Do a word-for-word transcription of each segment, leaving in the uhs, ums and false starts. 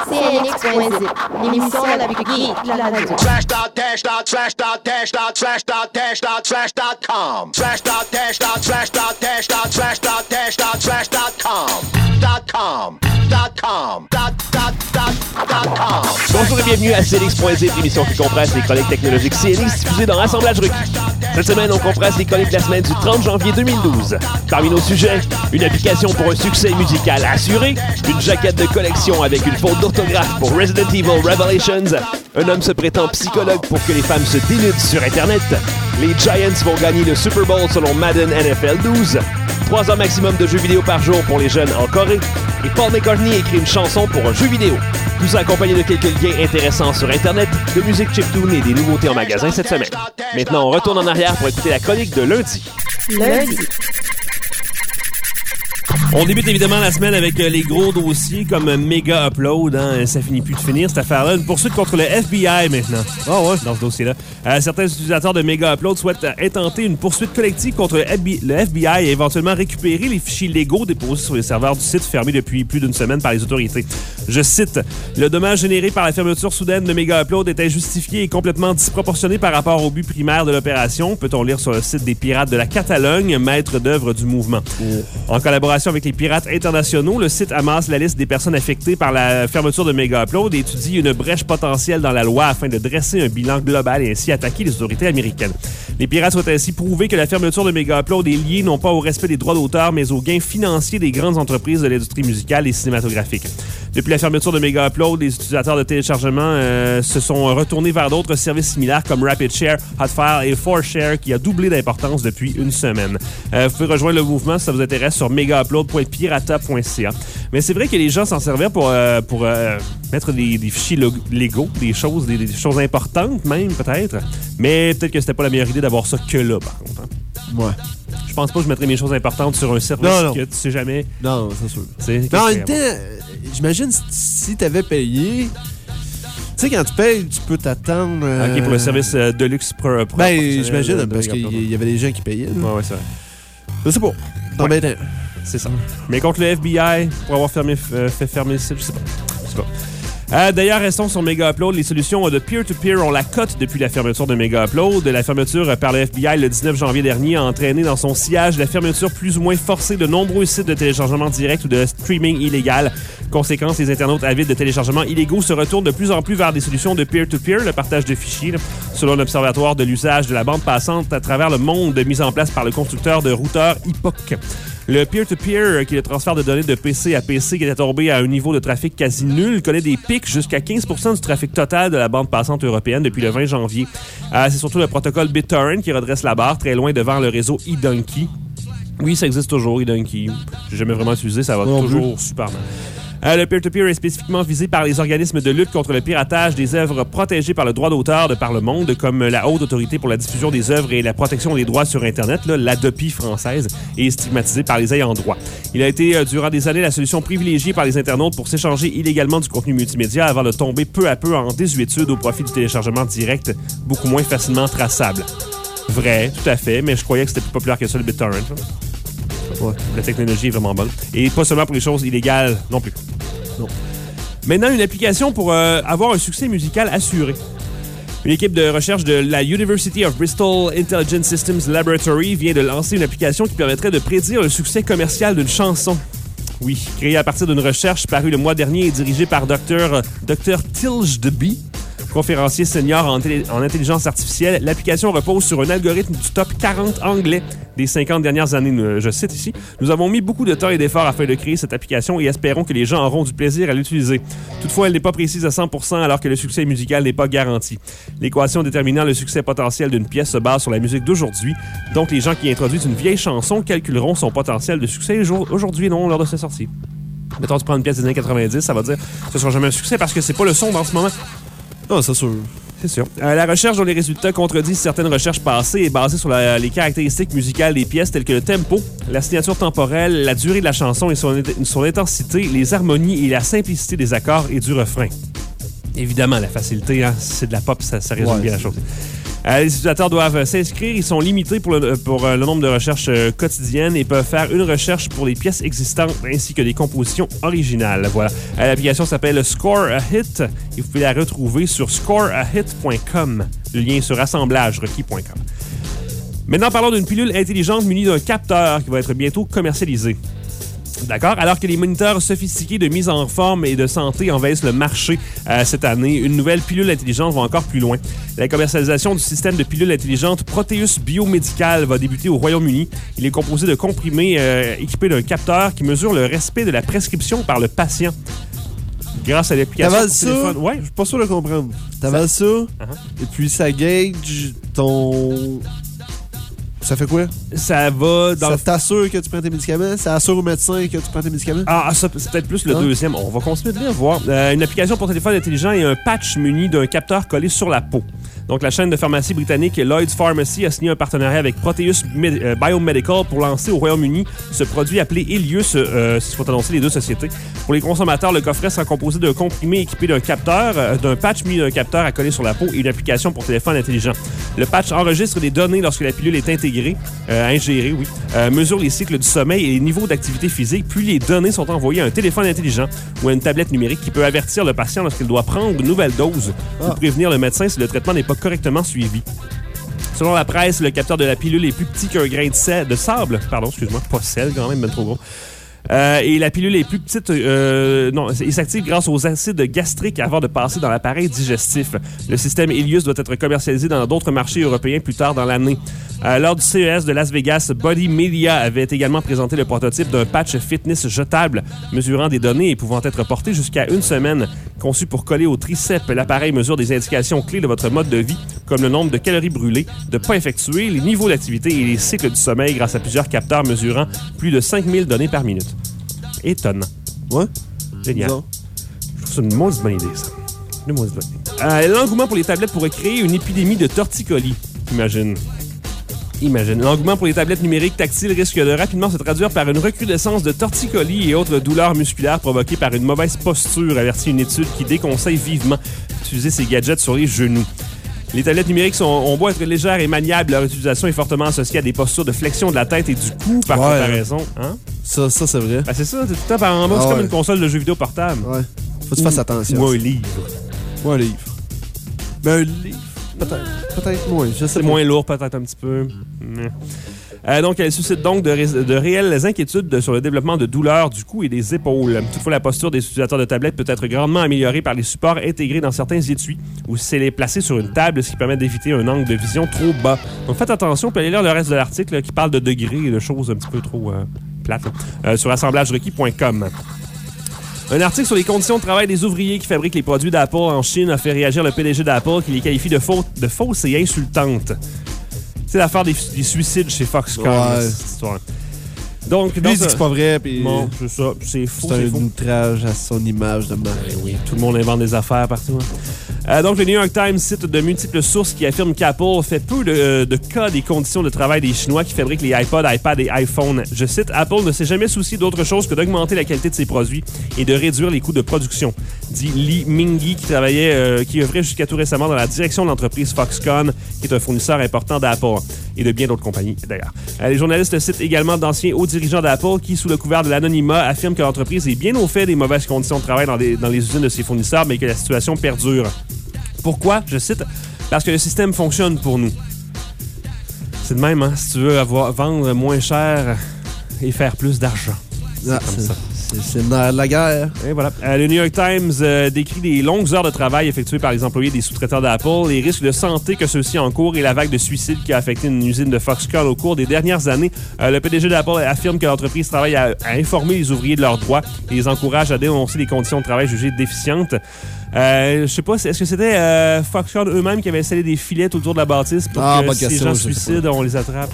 C N X point zip, l'émission la plus geek de la radio. Slash dot dash dot slash dot dash dot slash dot dash dot slash dot com. Slash dot dash dot slash dot dash dot slash dot dash dot slash dot com. Dot com. Dot com. Dot dot dot dot com. Bonjour et bienvenue à C N X point zip, l'émission qui compresse les chroniques technologiques C N X diffusées dans Assemblage Rookie. Cette semaine, on compresse les chroniques de la semaine du trente janvier deux mille douze. Parmi nos sujets, une application pour un succès musical assuré, une jaquette de collection avec une faute d'orthographe pour Resident Evil Revelations, un homme se prétend psychologue pour que les femmes se dénudent sur Internet, les Giants vont gagner le Super Bowl selon Madden N F L douze, trois heures maximum de jeux vidéo par jour pour les jeunes en Corée, et Paul McCartney écrit une chanson pour un jeu vidéo. Tout ça accompagné de quelques liens intéressants sur Internet, de musique chiptune et des nouveautés en magasin cette semaine. Maintenant, on retourne en arrière pour écouter la chronique de lundi. Lundi. On débute évidemment la semaine avec euh, les gros dossiers comme euh, Mega Upload. Hein, ça finit plus de finir cette affaire-là. Une poursuite contre le F B I maintenant. Ah oh, ouais, dans ce dossier-là. Euh, certains utilisateurs de Mega Upload souhaitent euh, intenter une poursuite collective contre le F B I, le F B I et éventuellement récupérer les fichiers légaux déposés sur les serveurs du site fermé depuis plus d'une semaine par les autorités. Je cite, « Le dommage généré par la fermeture soudaine de Mega Upload était justifié et complètement disproportionné par rapport au but primaire de l'opération », peut-on lire sur le site des Pirates de la Catalogne, maître d'œuvre du mouvement. Oh. En collaboration avec les Pirates internationaux, le site amasse la liste des personnes affectées par la fermeture de Mega Upload et étudie une brèche potentielle dans la loi afin de dresser un bilan global et ainsi attaquer les autorités américaines. Les Pirates souhaitent ainsi prouver que la fermeture de Mega Upload est liée non pas au respect des droits d'auteur, mais aux gains financiers des grandes entreprises de l'industrie musicale et cinématographique. Depuis la fermeture de Mega Upload, les utilisateurs de téléchargement euh, se sont retournés vers d'autres services similaires comme RapidShare, Hotfile et four share qui a doublé d'importance depuis une semaine. Euh, vous pouvez rejoindre le mouvement si ça vous intéresse sur mega upload point pirata point c a. Mais c'est vrai que les gens s'en servaient pour, euh, pour euh, mettre des, des fichiers légaux, des choses, des, des choses importantes même peut-être. Mais peut-être que c'était pas la meilleure idée d'avoir ça que là par contre. Hein. Ouais. Je pense pas que je mettrais mes choses importantes sur un service non, non. que tu sais jamais. Non, c'est sûr. C'est mais en même temps, j'imagine si, si t'avais payé. Tu sais, quand tu payes, tu peux t'attendre. Euh... OK, pour le service euh, Deluxe Pro. pro ben, j'imagine, de, de parce qu'il y avait des gens qui payaient. Ouais, ouais, c'est vrai. Je sais pas. Non, ouais. ben, c'est ça. Mais contre le F B I, pour avoir fermé, euh, fait fermer le site, je sais pas. Je sais pas. Euh, D'ailleurs, restons sur Mega Upload. Les solutions de peer-to-peer ont la cote depuis la fermeture de Mega Upload. La fermeture par le F B I le dix-neuf janvier dernier a entraîné dans son sillage la fermeture plus ou moins forcée de nombreux sites de téléchargement direct ou de streaming illégal. Conséquence, les internautes avides de téléchargements illégaux se retournent de plus en plus vers des solutions de peer-to-peer, le partage de fichiers, là, selon l'Observatoire de l'usage de la bande passante à travers le monde mis en place par le constructeur de routeurs Epoch. Le peer-to-peer, qui est le transfert de données de P C à P C qui était tombé à un niveau de trafic quasi nul, connaît des pics jusqu'à quinze pour cent du trafic total de la bande passante européenne depuis le vingt janvier. Euh, c'est surtout le protocole BitTorrent qui redresse la barre très loin devant le réseau eDonkey. Oui, ça existe toujours, eDonkey. J'ai jamais vraiment utilisé, ça va non toujours plus. Super mal. Euh, le peer-to-peer est spécifiquement visé par les organismes de lutte contre le piratage des œuvres protégées par le droit d'auteur de par le monde, comme la Haute Autorité pour la diffusion des œuvres et la protection des droits sur Internet, l'A D O P I française, et est stigmatisé par les ayants droit. Il a été, euh, durant des années, la solution privilégiée par les internautes pour s'échanger illégalement du contenu multimédia avant de tomber peu à peu en désuétude au profit du téléchargement direct, beaucoup moins facilement traçable. Vrai, tout à fait, mais je croyais que c'était plus populaire que ça, le BitTorrent. Ouais. La technologie est vraiment bonne. Et pas seulement pour les choses illégales non plus. Non. Maintenant, une application pour euh, avoir un succès musical assuré. Une équipe de recherche de la University of Bristol Intelligent Systems Laboratory vient de lancer une application qui permettrait de prédire le succès commercial d'une chanson. Oui, créée à partir d'une recherche parue le mois dernier et dirigée par Dr Dr Tilge Deby, conférencier senior en, télé- en intelligence artificielle. L'application repose sur un algorithme du top quarante anglais des cinquante dernières années. Je cite ici. Nous avons mis beaucoup de temps et d'efforts afin de créer cette application et espérons que les gens auront du plaisir à l'utiliser. Toutefois, elle n'est pas précise à cent pour cent alors que le succès musical n'est pas garanti. L'équation déterminant le succès potentiel d'une pièce se base sur la musique d'aujourd'hui. Donc, les gens qui introduisent une vieille chanson calculeront son potentiel de succès aujourd'hui et non lors de sa sortie. Mettons, tu prends une pièce des années quatre-vingt-dix, ça va dire que ce sera jamais un succès parce que c'est pas le son dans ce moment. Non, c'est sûr. C'est sûr. Euh, la recherche dont les résultats contredisent certaines recherches passées est basée sur la, les caractéristiques musicales des pièces telles que le tempo, la signature temporelle, la durée de la chanson et son, son intensité, les harmonies et la simplicité des accords et du refrain. Évidemment, la facilité, hein, c'est de la pop, ça, ça résume ouais, bien la chose. Euh, les utilisateurs doivent s'inscrire. Ils sont limités pour le, pour le nombre de recherches euh, quotidiennes et peuvent faire une recherche pour les pièces existantes ainsi que des compositions originales. Voilà. Euh, l'application s'appelle Score a Hit et vous pouvez la retrouver sur score a hit point com. Le lien est sur assemblage requis point com. Maintenant, parlons d'une pilule intelligente munie d'un capteur qui va être bientôt commercialisé. D'accord? Alors que les moniteurs sophistiqués de mise en forme et de santé envahissent le marché euh, cette année, une nouvelle pilule intelligente va encore plus loin. La commercialisation du système de pilule intelligente Proteus Biomédical va débuter au Royaume-Uni. Il est composé de comprimés euh, équipés d'un capteur qui mesure le respect de la prescription par le patient. Grâce à l'application T'avales pour ça? téléphone. Ouais. Je suis pas sûr de comprendre. T'avales ça, uh-huh. et puis ça gauge ton... Ça fait quoi? Ça va dans... Ça t'assure que tu prends tes médicaments? Ça assure au médecin que tu prends tes médicaments? Ah, ça, c'est peut-être plus le hein? deuxième. On va continuer de lire, voir. Euh, une application pour téléphone intelligent et un patch muni d'un capteur collé sur la peau. Donc, la chaîne de pharmacie britannique Lloyd's Pharmacy a signé un partenariat avec Proteus Med- euh, Biomedical pour lancer au Royaume-Uni ce produit appelé Elius, euh, ce sont annoncés les deux sociétés. Pour les consommateurs, le coffret sera composé d'un comprimé équipé d'un capteur, euh, d'un patch muni d'un capteur à coller sur la peau et une application pour téléphone intelligent. Le patch enregistre les données lorsque la pilule est intégrée, euh, ingérée, oui, euh, mesure les cycles du sommeil et les niveaux d'activité physique, puis les données sont envoyées à un téléphone intelligent ou à une tablette numérique qui peut avertir le patient lorsqu'il doit prendre une nouvelle dose ah. ou prévenir le médecin si le traitement n'est pas correctement suivi. Selon la presse, le capteur de la pilule est plus petit qu'un grain de sel, de sable, pardon, excuse-moi, pas sel quand même, même trop gros. Euh, et la pilule est plus petite, euh, non, il s'active grâce aux acides gastriques avant de passer dans l'appareil digestif. Le système Elius doit être commercialisé dans d'autres marchés européens plus tard dans l'année. Euh, lors du C E S de Las Vegas, Body Media avait également présenté le prototype d'un patch fitness jetable mesurant des données et pouvant être porté jusqu'à une semaine. Conçu pour coller au triceps, l'appareil mesure des indications clés de votre mode de vie, comme le nombre de calories brûlées, de pas effectués, les niveaux d'activité et les cycles du sommeil grâce à plusieurs capteurs mesurant plus de cinq mille données par minute. Étonnant. Ouais? Génial. Disons. Je trouve ça une maudite bonne idée, ça. Une maudite bonne idée. Euh, l'engouement pour les tablettes pourrait créer une épidémie de torticolis. Imagine. Imagine. L'engouement pour les tablettes numériques tactiles risque de rapidement se traduire par une recrudescence de torticolis et autres douleurs musculaires provoquées par une mauvaise posture, avertit une étude qui déconseille vivement d'utiliser ces gadgets sur les genoux. Les tablettes numériques sont, ont beau être légères et maniables, leur utilisation est fortement associée à des postures de flexion de la tête et du cou, par ouais, comparaison. Hein? Ça, ça c'est vrai. Ben, c'est ça, t'es tout le temps par en bas, ah, c'est ouais. comme une console de jeux vidéo portable. Ouais. Faut que tu fasses attention. Ou un livre. Ou un livre. Ben, un livre. Peut-être, peut-être moins. Je sais c'est pas. moins lourd, peut-être un petit peu. Mmh. Euh, donc, elle suscite donc de, ré- de réelles inquiétudes de, sur le développement de douleurs du cou et des épaules. Toutefois, la posture des utilisateurs de tablettes peut être grandement améliorée par les supports intégrés dans certains étuis ou si elle est placée sur une table, ce qui permet d'éviter un angle de vision trop bas. Donc, faites attention, puis allez lire le reste de l'article là, qui parle de degrés et de choses un petit peu trop euh, plates euh, sur assemblage requis point com. Un article sur les conditions de travail des ouvriers qui fabriquent les produits d'Apple en Chine a fait réagir le P D G d'Apple qui les qualifie de, faux, de fausses et insultantes. C'est l'affaire des, des suicides chez Foxconn, ouais. cette histoire. Donc, lui, il dit que c'est pas vrai, puis bon, c'est ça, c'est faux. C'est, c'est un faux. outrage à son image de marque. Oui, oui, tout le monde invente des affaires partout. Hein. Euh, donc, le New York Times cite de multiples sources qui affirment qu'Apple fait peu de, de cas des conditions de travail des Chinois qui fabriquent les iPods, iPads et iPhones. Je cite, Apple ne s'est jamais soucié d'autre chose que d'augmenter la qualité de ses produits et de réduire les coûts de production, dit Li Mingyi, qui travaillait, euh, qui œuvrait jusqu'à tout récemment dans la direction de l'entreprise Foxconn, qui est un fournisseur important d'Apple et de bien d'autres compagnies, d'ailleurs. Euh, les journalistes citent également d'anciens hauts dirigeants d'Apple qui, sous le couvert de l'anonymat, affirment que l'entreprise est bien au fait des mauvaises conditions de travail dans les, dans les usines de ses fournisseurs, mais que la situation perdure. Pourquoi? Je cite, parce que le système fonctionne pour nous. C'est de même, hein? Si tu veux avoir, vendre moins cher et faire plus d'argent. C'est ah, comme c'est, ça. C'est, c'est le nerf de la guerre. Et voilà. Euh, le New York Times euh, décrit les longues heures de travail effectuées par les employés des sous-traitants d'Apple, les risques de santé que ceux-ci encourent et la vague de suicides qui a affecté une usine de Foxconn au cours des dernières années. Euh, le P D G d'Apple affirme que l'entreprise travaille à, à informer les ouvriers de leurs droits et les encourage à dénoncer les conditions de travail jugées déficientes. Euh, je sais pas, est-ce que c'était euh, Foxconn eux-mêmes qui avaient installé des filets autour de la bâtisse pour ah, que si question, les gens se suicident, on les attrape?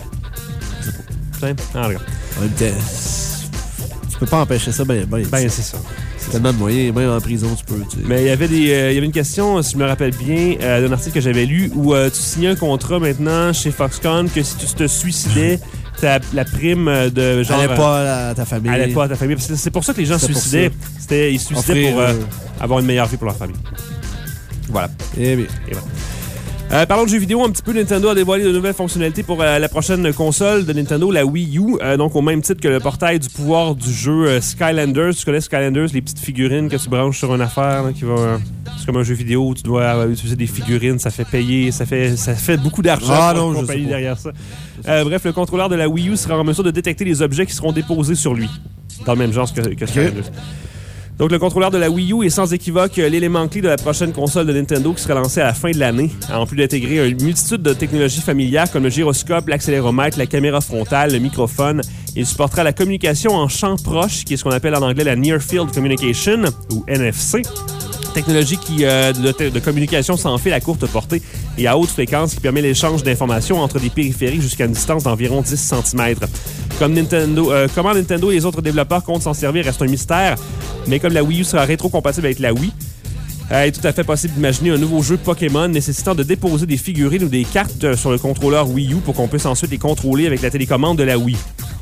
Je sais pas. Ah, regarde. En même temps, tu peux pas empêcher ça, ben, ben. Ben, c'est ça. C'est tellement de moyens, même en prison, tu peux. Tu sais. Mais il y avait des, euh, il y avait une question, si je me rappelle bien, euh, d'un article que j'avais lu où euh, tu signais un contrat maintenant chez Foxconn que si tu te suicidais, ta, la prime de genre. Allait pas à ta famille. Allait pas à ta famille. C'est, c'est pour ça que les gens se suicidaient. C'était, ils se suicidaient Offrir, pour euh, euh... avoir une meilleure vie pour leur famille. Voilà. Eh bien. Et voilà. Euh, parlons de jeux vidéo un petit peu. Nintendo a dévoilé de nouvelles fonctionnalités pour euh, la prochaine console de Nintendo, la Wii U. Euh, donc, au même titre que le portail du pouvoir du jeu euh, Skylanders. Tu connais Skylanders, les petites figurines que tu branches sur une affaire là, qui va. Euh, c'est comme un jeu vidéo où tu dois euh, utiliser des figurines. Ça fait payer, ça fait, ça fait beaucoup d'argent ah, pour non, la je compagnie sais pas. derrière ça. Euh, bref, le contrôleur de la Wii U sera en mesure de détecter les objets qui seront déposés sur lui. Dans le même genre que, que Skylanders. Donc, le contrôleur de la Wii U est sans équivoque l'élément clé de la prochaine console de Nintendo qui sera lancée à la fin de l'année, en plus d'intégrer une multitude de technologies familières comme le gyroscope, l'accéléromètre, la caméra frontale, le microphone. Il supportera la communication en champ proche, qui est ce qu'on appelle en anglais la Near Field Communication, ou N F C. Technologie qui, euh, de, de communication sans fil à courte portée et à haute fréquence qui permet l'échange d'informations entre des périphériques jusqu'à une distance d'environ dix centimètres. Comme Nintendo, euh, comment Nintendo et les autres développeurs comptent s'en servir reste un mystère, mais comme la Wii U sera rétro-compatible avec la Wii, euh, il est tout à fait possible d'imaginer un nouveau jeu Pokémon nécessitant de déposer des figurines ou des cartes sur le contrôleur Wii U pour qu'on puisse ensuite les contrôler avec la télécommande de la Wii.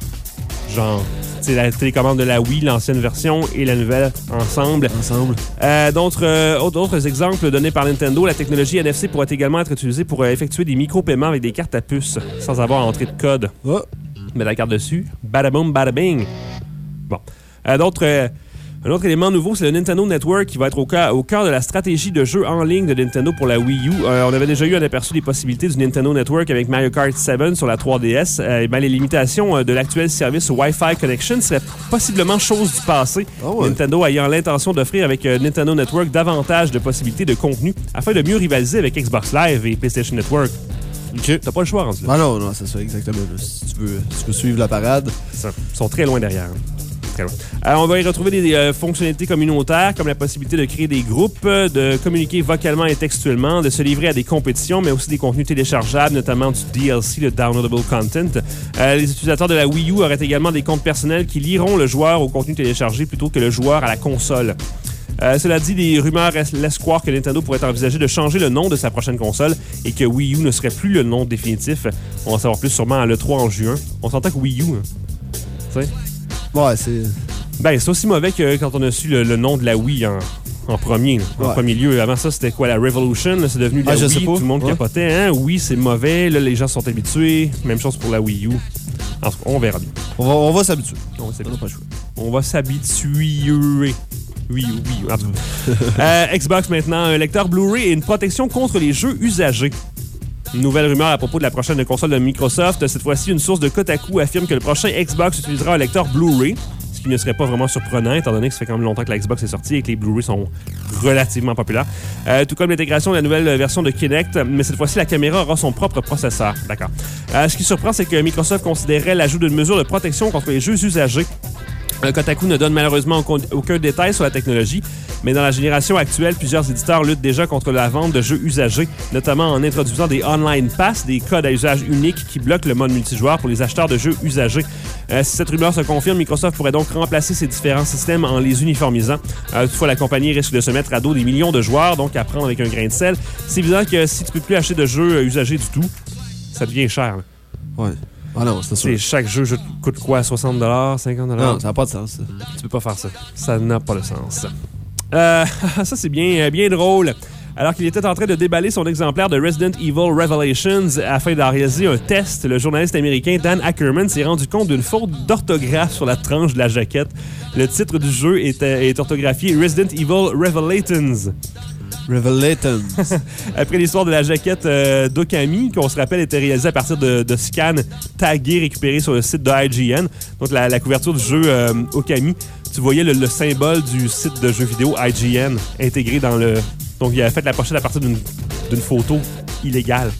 Genre... C'est la télécommande de la Wii, l'ancienne version, et la nouvelle ensemble. Ensemble. Euh, d'autres, euh, d'autres exemples donnés par Nintendo, la technologie N F C pourrait également être utilisée pour euh, effectuer des micro-paiements avec des cartes à puce, sans avoir à entrer de code. Oh. Mets la carte dessus, badaboum, badabing. Bon. Euh, d'autres... Euh, Un autre élément nouveau, c'est le Nintendo Network qui va être au cœur, au cœur de la stratégie de jeu en ligne de Nintendo pour la Wii U. Euh, on avait déjà eu un aperçu des possibilités du Nintendo Network avec Mario Kart sept sur la trois D S. Euh, et ben, les limitations euh, de l'actuel service Wi-Fi Connection seraient possiblement chose du passé. Oh ouais. Nintendo ayant l'intention d'offrir avec euh, Nintendo Network davantage de possibilités de contenu afin de mieux rivaliser avec Xbox Live et PlayStation Network. OK. T'as pas le choix, rendu là. Ah non, non, c'est ça, exactement. Si tu veux, si tu veux suivre la parade. Ça. Ils sont très loin derrière. Très loin. Euh, on va y retrouver des, des euh, fonctionnalités communautaires comme la possibilité de créer des groupes, euh, de communiquer vocalement et textuellement, de se livrer à des compétitions, mais aussi des contenus téléchargeables, notamment du D L C, le Downloadable Content. Euh, les utilisateurs de la Wii U auraient également des comptes personnels qui lieront le joueur au contenu téléchargé plutôt que le joueur à la console. Euh, cela dit, des rumeurs laissent croire que Nintendo pourrait envisager de changer le nom de sa prochaine console et que Wii U ne serait plus le nom définitif. On va savoir plus sûrement à l'E trois en juin. On s'entend que Wii U, hein, tu sais... Ouais, c'est... Ben, c'est aussi mauvais que quand on a su le, le nom de la Wii en, en premier. Là, en ouais. premier lieu. Avant ça, c'était quoi, la Revolution? Là, c'est devenu la ah, je Wii. sais pas. Tout le monde ouais. capotait. Hein? Oui, c'est mauvais. Là, les gens sont habitués. Même chose pour la Wii U. En tout cas, on verra bien. On va, on va s'habituer. On va s'habituer. On n'a pas le choix. On va s'habituer. Oui, oui, oui. En tout cas. euh, Xbox maintenant, un lecteur Blu-ray et une protection contre les jeux usagés. Une nouvelle rumeur à propos de la prochaine console de Microsoft. Cette fois-ci, une source de Kotaku affirme que le prochain Xbox utilisera un lecteur Blu-ray, ce qui ne serait pas vraiment surprenant, étant donné que ça fait quand même longtemps que la Xbox est sortie et que les Blu-ray sont relativement populaires. Euh, tout comme l'intégration de la nouvelle version de Kinect, mais cette fois-ci, la caméra aura son propre processeur. D'accord. Euh, ce qui surprend, c'est que Microsoft considérait l'ajout d'une mesure de protection contre les jeux usagés. Le Kotaku ne donne malheureusement aucun détail sur la technologie, mais dans la génération actuelle, plusieurs éditeurs luttent déjà contre la vente de jeux usagés, notamment en introduisant des online pass, des codes à usage unique qui bloquent le mode multijoueur pour les acheteurs de jeux usagés. Euh, si cette rumeur se confirme, Microsoft pourrait donc remplacer ces différents systèmes en les uniformisant. Euh, toutefois, la compagnie risque de se mettre à dos des millions de joueurs, donc à prendre avec un grain de sel. C'est évident que si tu peux plus acheter de jeux usagés du tout, ça devient cher. Là. Ouais. Ah non, c'est sûr. C'est chaque jeu je, coûte quoi? soixante dollars, cinquante dollars? Non, ça n'a pas de sens, ça. Tu peux pas faire ça. Ça n'a pas de sens. Euh, ça, c'est bien, bien drôle. Alors qu'il était en train de déballer son exemplaire de Resident Evil Revelations afin d'en réaliser un test, le journaliste américain Dan Ackerman s'est rendu compte d'une faute d'orthographe sur la tranche de la jaquette. Le titre du jeu est, est orthographié Resident Evil Revelations. Revelations. Après l'histoire de la jaquette euh, d'Okami, qu'on se rappelle était réalisée à partir de, de scans tagués récupérés sur le site de I G N. Donc la, la couverture du jeu euh, Okami, tu voyais le, le symbole du site de jeux vidéo I G N intégré dans le... Donc il a fait la pochette à partir d'une, d'une photo illégale.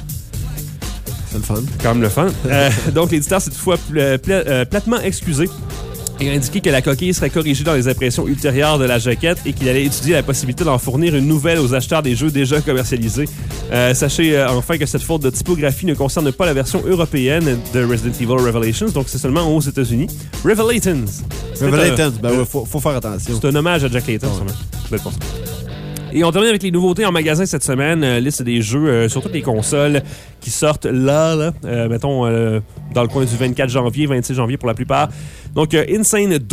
C'est le fun. Quand même le fun. euh, donc l'éditeur s'est toutefois pla- pla- euh, platement excusé et a indiqué que la coquille serait corrigée dans les impressions ultérieures de la jaquette et qu'il allait étudier la possibilité d'en fournir une nouvelle aux acheteurs des jeux déjà commercialisés. Euh, sachez euh, enfin que cette faute de typographie ne concerne pas la version européenne de Resident Evil Revelations, donc c'est seulement aux États-Unis. Revelations. Revelations, ben ouais, faut, faut faire attention. C'est un hommage à Jack Layton, ouais. sûrement. Ça doit être pour ça. Et on termine avec les nouveautés en magasin cette semaine. Euh, liste des jeux euh, sur toutes les consoles qui sortent là, là euh, mettons, euh, dans le coin du vingt-quatre janvier, vingt-six janvier pour la plupart. Donc, euh, Insane deux,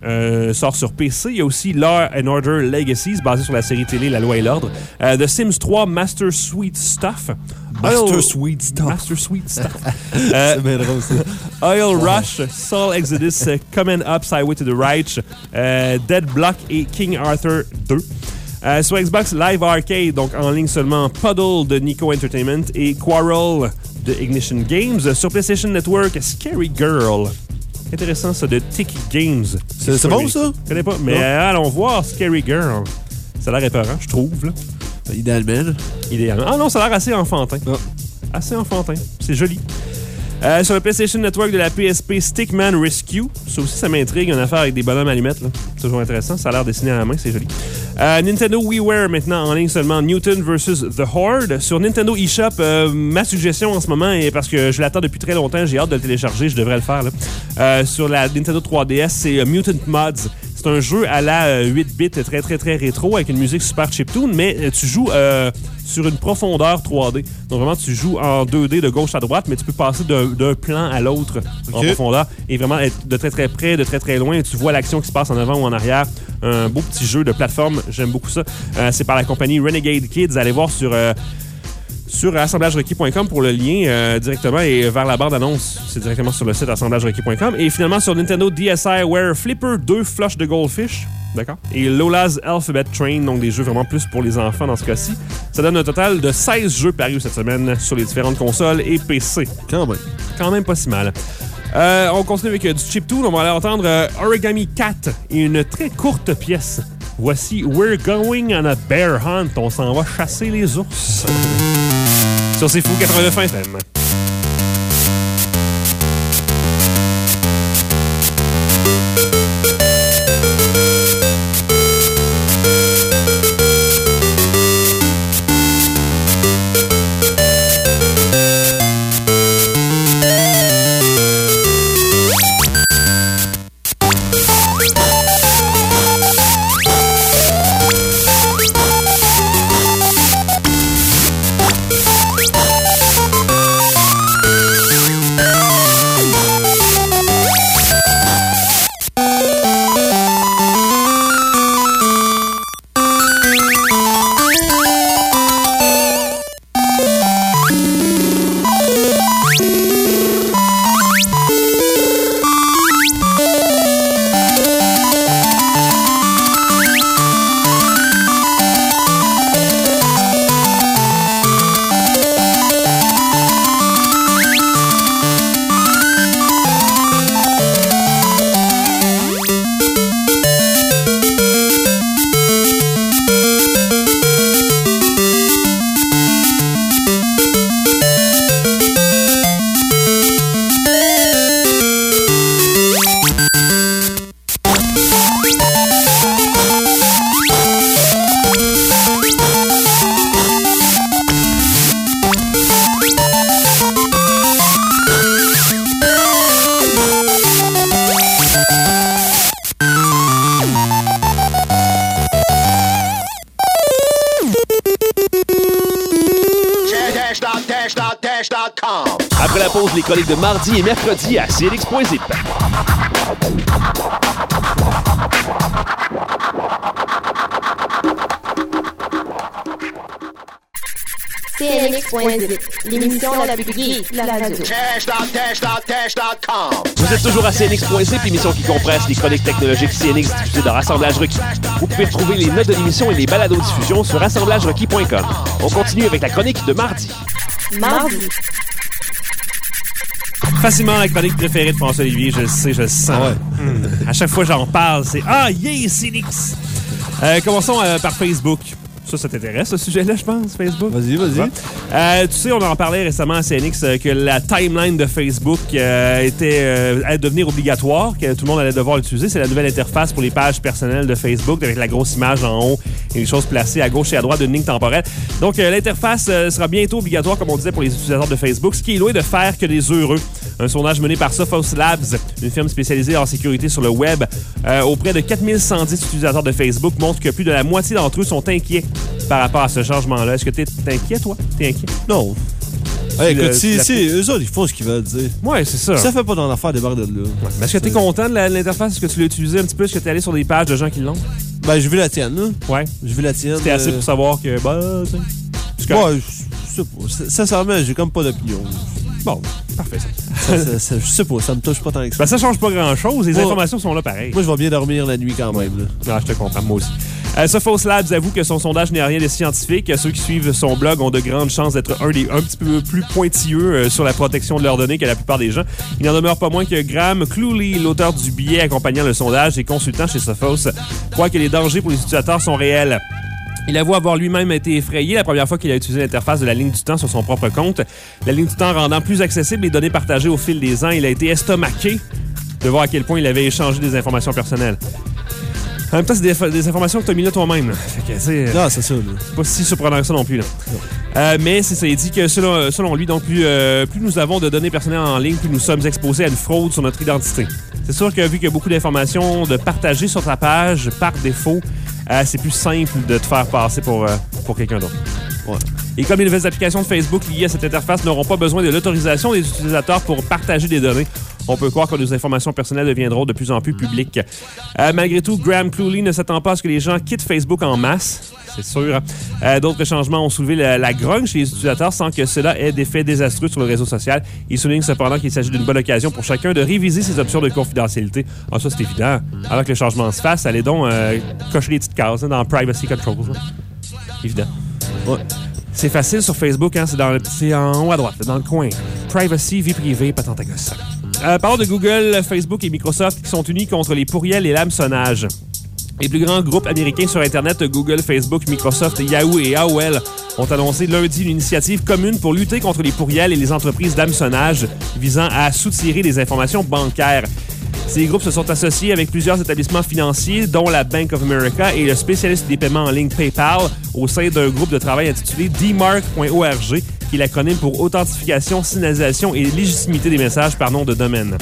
euh, sort sur P C. Il y a aussi Law and Order Legacies, basé sur la série télé La Loi et l'Ordre. Euh, The Sims trois, Master Sweet Stuff. Master Oil... Sweet Stuff. Master Sweet Stuff. euh, C'est bien drôle, ça. Oil Rush, Soul Exodus, Coming Up, Highway to the Right, euh, Dead Block et King Arthur deux. Euh, sur Xbox, Live Arcade, donc en ligne seulement, Puddle de Nico Entertainment et Quarrel de Ignition Games. Sur PlayStation Network, Scary Girl. Intéressant, ça, de Tick Games. C'est, c'est bon, ça? Je connais pas, mais euh, allons voir Scary Girl. Ça a l'air épeurant, je trouve, là. Idéalement. Idéalement. Ah non, ça a l'air assez enfantin. Oh. Assez enfantin. C'est joli. Euh, sur le PlayStation Network de la P S P, Stickman Rescue. Ça aussi, ça m'intrigue. Une affaire avec des bonhommes allumettes. Là. C'est toujours intéressant. Ça a l'air dessiné à la main. C'est joli. Euh, Nintendo WiiWare, maintenant en ligne seulement. Newton versus The Horde. Sur Nintendo eShop, euh, ma suggestion en ce moment, est parce que je l'attends depuis très longtemps, j'ai hâte de le télécharger. Je devrais le faire. Là. Euh, sur la Nintendo trois D S, c'est uh, Mutant Mods. C'est un jeu à la euh, huit bits très, très, très rétro avec une musique super chiptune, mais euh, tu joues euh, sur une profondeur trois D. Donc vraiment, tu joues en deux D de gauche à droite, mais tu peux passer d'un, d'un plan à l'autre okay. en profondeur et vraiment être de très, très près, de très, très loin. Et tu vois l'action qui se passe en avant ou en arrière. Un beau petit jeu de plateforme. J'aime beaucoup ça. Euh, c'est par la compagnie Renegade Kids. Allez voir sur... Euh, sur assemblage requis point com pour le lien euh, directement et vers la bande-annonce. C'est directement sur le site assemblage requis point com. Et finalement, sur Nintendo D S i Ware Flipper, deux Flush de Goldfish. D'accord. Et Lola's Alphabet Train, donc des jeux vraiment plus pour les enfants dans ce cas-ci. Ça donne un total de seize jeux parus cette semaine sur les différentes consoles et P C. Quand même. Quand même pas si mal. Euh, on continue avec euh, du chiptune. On va aller entendre euh, Origami Cat et une très courte pièce. Voici We're Going on a Bear Hunt. On s'en va chasser les ours. Sur C'est Fou quatre-vingt-neuf F M. Après la pause, les chroniques de mardi et mercredi à C L X point zip. C L X point zip, l'émission la plus geek de la radio. Vous êtes toujours à C L X point zip, l'émission qui compresse les chroniques technologiques C L X diffusées dans Rassemblage Requis. Vous pouvez retrouver les notes de l'émission et les balados-diffusions sur assemblage requis point com. On continue avec la chronique de mardi. Mardi. Facilement la chronique préférée de François Olivier, je le sais, je le sens. Ah ouais. Mmh. À chaque fois que j'en parle, c'est « Ah, yeah, C L X! Euh, » Commençons euh, par Facebook. Ça, ça t'intéresse, ce sujet-là, je pense, Facebook? Vas-y, vas-y. Ouais. Euh, tu sais, on en parlait récemment à C N X euh, que la timeline de Facebook euh, était euh, allait devenir obligatoire, que tout le monde allait devoir l'utiliser. C'est la nouvelle interface pour les pages personnelles de Facebook avec la grosse image en haut et les choses placées à gauche et à droite d'une ligne temporelle. Donc, euh, l'interface euh, sera bientôt obligatoire, comme on disait, pour les utilisateurs de Facebook, ce qui est loin de faire que des heureux. Un sondage mené par Sophos Labs, une firme spécialisée en sécurité sur le web, euh, auprès de quatre mille cent dix utilisateurs de Facebook, montre que plus de la moitié d'entre eux sont inquiets par rapport à ce changement-là. Est-ce que t'es inquiet, toi? T'es inquiet? Non. Hey, le- écoute, si, la- si, eux autres, ils font ce qu'ils veulent dire. Ouais, c'est ça. Ça fait pas ton affaire, débarque de là. Ouais. Mais est-ce que t'es content de la- de l'interface? Est-ce que tu l'as utilisé un petit peu? Est-ce que t'es allé sur des pages de gens qui l'ont? Ben, j'ai vu la tienne, là. Ouais. J'ai vu la tienne. C'était assez euh, pour savoir que, bah, tu sais, c'est correct. Ouais, je sais pas. S- Sincèrement, j'ai comme pas d'opinion. Bon, parfait ça. Ça, ça, ça- je sais pas, ça me touche pas tant que ça. Ben, ça change pas grand-chose. Les Ouais. informations sont là pareil. Moi, je vais bien dormir la nuit quand même, là. Ah, je te comprends, moi aussi. Euh, Sophos Labs avoue que son sondage n'est rien de scientifique. Ceux qui suivent son blog ont de grandes chances d'être un, des, un petit peu plus pointilleux euh, sur la protection de leurs données que la plupart des gens. Il n'en demeure pas moins que Graham Cluley, l'auteur du billet accompagnant le sondage et consultant chez Sophos, croit que les dangers pour les utilisateurs sont réels. Il avoue avoir lui-même été effrayé la première fois qu'il a utilisé l'interface de la ligne du temps sur son propre compte. La ligne du temps rendant plus accessible les données partagées au fil des ans, il a été estomaqué de voir à quel point il avait échangé des informations personnelles. En même temps, c'est des, des informations que tu as mis là toi-même. Là. Fait que, tu sais, Non, c'est ça, là. c'est pas si surprenant que ça non plus. Là. Euh, mais c'est ça, il dit que selon, selon lui, donc plus, euh, plus nous avons de données personnelles en ligne, plus nous sommes exposés à une fraude sur notre identité. C'est sûr que vu qu'il y a beaucoup d'informations de partager sur ta page par défaut, euh, c'est plus simple de te faire passer pour, euh, pour quelqu'un d'autre. Ouais. Et comme les nouvelles applications de Facebook liées à cette interface n'auront pas besoin de l'autorisation des utilisateurs pour partager des données, on peut croire que nos informations personnelles deviendront de plus en plus publiques. Euh, malgré tout, Graham Cluley ne s'attend pas à ce que les gens quittent Facebook en masse. C'est sûr. Euh, d'autres changements ont soulevé la, la grogne chez les utilisateurs sans que cela ait d'effet désastreux sur le réseau social. Il souligne cependant qu'il s'agit d'une bonne occasion pour chacun de réviser ses options de confidentialité. Ah, ça, c'est évident. Alors que le changement se fasse, allez donc euh, cocher les petites cases hein, dans Privacy Controls. Là. Évident. Ouais. C'est facile sur Facebook, hein, c'est, dans le, c'est en haut à droite, dans le coin. Privacy, vie privée, patente à gosse. Euh, parlons de Google, Facebook et Microsoft qui sont unis contre les pourriels et l'hameçonnage. Les plus grands groupes américains sur Internet, Google, Facebook, Microsoft, Yahoo et A O L, ont annoncé lundi une initiative commune pour lutter contre les pourriels et les entreprises d'hameçonnage visant à soutirer des informations bancaires. Ces groupes se sont associés avec plusieurs établissements financiers, dont la Bank of America et le spécialiste des paiements en ligne PayPal, au sein d'un groupe de travail intitulé D mark point org, qui est l'acronyme pour Authentification, Signalisation et Légitimité des messages par nom de domaine.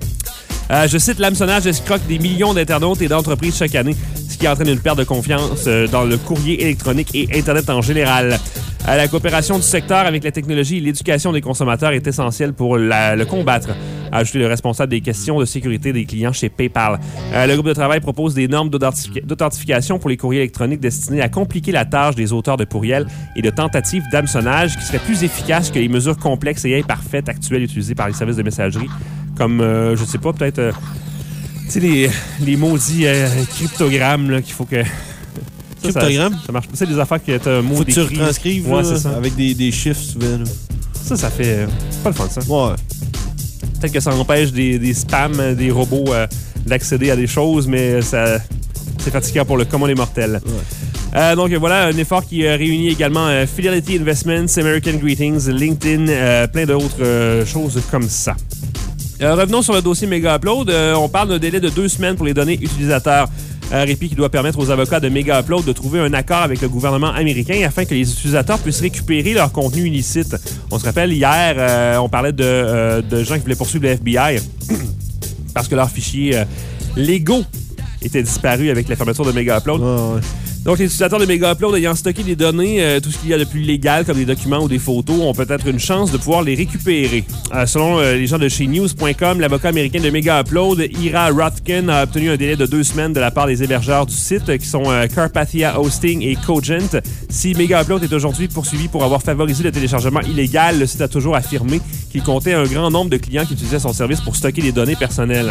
Euh, je cite, l'hameçonnage escroque des millions d'internautes et d'entreprises chaque année, ce qui entraîne une perte de confiance euh, dans le courrier électronique et Internet en général. Euh, la coopération du secteur avec la technologie et l'éducation des consommateurs est essentielle pour la, le combattre, a ajouté le responsable des questions de sécurité des clients chez PayPal. Euh, le groupe de travail propose des normes d'authentific- d'authentification pour les courriers électroniques destinées à compliquer la tâche des auteurs de courriels et de tentatives d'hameçonnage qui seraient plus efficaces que les mesures complexes et imparfaites actuelles utilisées par les services de messagerie, comme, euh, je sais pas, peut-être, euh, tu sais, les, les maudits euh, cryptogrammes là, qu'il faut que... Ça, Cryptogramme? Ça, ça marche. C'est des affaires qui est un mot Faut que tu d'écrit. retranscrives, Ouais, là, c'est ça. avec des, des chiffres souvent, là. Ça, ça fait... euh, c'est pas le fun, ça. Ouais. Peut-être que ça empêche des, des spams, euh, des robots euh, d'accéder à des choses, mais ça, c'est fatigant pour le commun des mortels. Ouais. Euh, donc voilà, un effort qui euh, réunit également euh, Fidelity Investments, American Greetings, LinkedIn, euh, plein d'autres euh, choses comme ça. Euh, revenons sur le dossier Mega Upload. Euh, on parle d'un délai de deux semaines pour les données utilisateurs. Un répit qui doit permettre aux avocats de Mega Upload de trouver un accord avec le gouvernement américain afin que les utilisateurs puissent récupérer leur contenu illicite. On se rappelle, hier, euh, on parlait de, euh, de gens qui voulaient poursuivre le F B I parce que leurs fichiers euh, légaux étaient disparus avec la fermeture de Mega Upload. Ouais, ouais. Donc, les utilisateurs de Mega Upload ayant stocké des données, euh, tout ce qu'il y a de plus légal, comme des documents ou des photos, ont peut-être une chance de pouvoir les récupérer. Euh, selon euh, les gens de chez news point com, l'avocat américain de Mega Upload, Ira Rothkin, a obtenu un délai de deux semaines de la part des hébergeurs du site, euh, qui sont euh, Carpathia Hosting et Cogent. Si Mega Upload est aujourd'hui poursuivi pour avoir favorisé le téléchargement illégal, le site a toujours affirmé qu'il comptait un grand nombre de clients qui utilisaient son service pour stocker des données personnelles.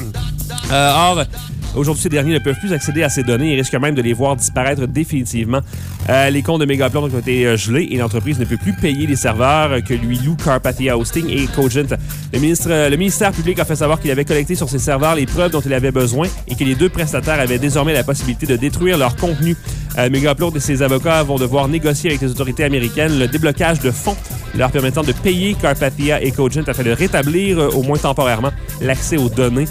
euh, or, Aujourd'hui, ces derniers ne peuvent plus accéder à ces données et risquent même de les voir disparaître définitivement. Euh, les comptes de Mega Upload ont été euh, gelés et l'entreprise ne peut plus payer les serveurs que lui louent Carpathia Hosting et Cogent. Le, ministre, euh, le ministère public a fait savoir qu'il avait collecté sur ses serveurs les preuves dont il avait besoin et que les deux prestataires avaient désormais la possibilité de détruire leur contenu. Euh, Mega Upload et ses avocats vont devoir négocier avec les autorités américaines le déblocage de fonds leur permettant de payer Carpathia et Cogent afin de rétablir, euh, au moins temporairement, l'accès aux données.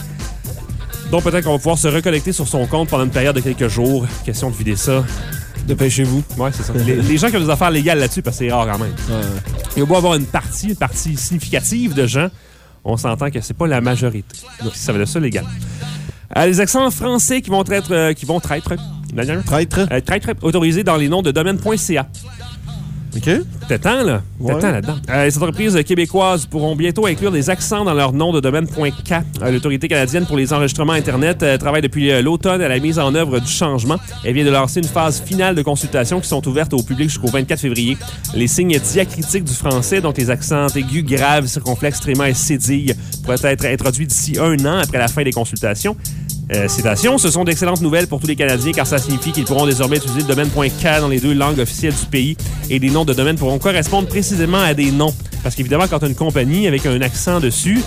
Donc peut-être qu'on va pouvoir se reconnecter sur son compte pendant une période de quelques jours. Question de vider ça. Dépêchez-vous. Ouais, c'est ça. les, les gens qui ont des affaires légales là-dessus, parce que c'est rare quand même. Ouais. Il va beau avoir une partie, une partie significative de gens, on s'entend que c'est pas la majorité. Donc ça veut dire ça légal. Euh, les accents français qui vont être, euh, qui vont être, Traître. euh, traître, autorisés dans les noms de domaine point c a. OK. T'es temps, là. T'es Ouais. temps là-dedans. Euh, les entreprises québécoises pourront bientôt inclure des accents dans leur nom de domaine .k. Euh, L'Autorité canadienne pour les enregistrements Internet euh, travaille depuis euh, l'automne à la mise en œuvre du changement. Elle vient de lancer une phase finale de consultation qui sont ouvertes au public jusqu'au vingt-quatre février. Les signes diacritiques du français, donc les accents aigus, graves, circonflexes, trémas et cédilles, pourraient être introduits d'ici un an après la fin des consultations. Euh, citation, ce sont d'excellentes nouvelles pour tous les Canadiens car ça signifie qu'ils pourront désormais utiliser le domaine .k dans les deux langues officielles du pays et les noms de domaine pourront correspondre précisément à des noms. Parce qu'évidemment, quand tu as une compagnie avec un accent dessus,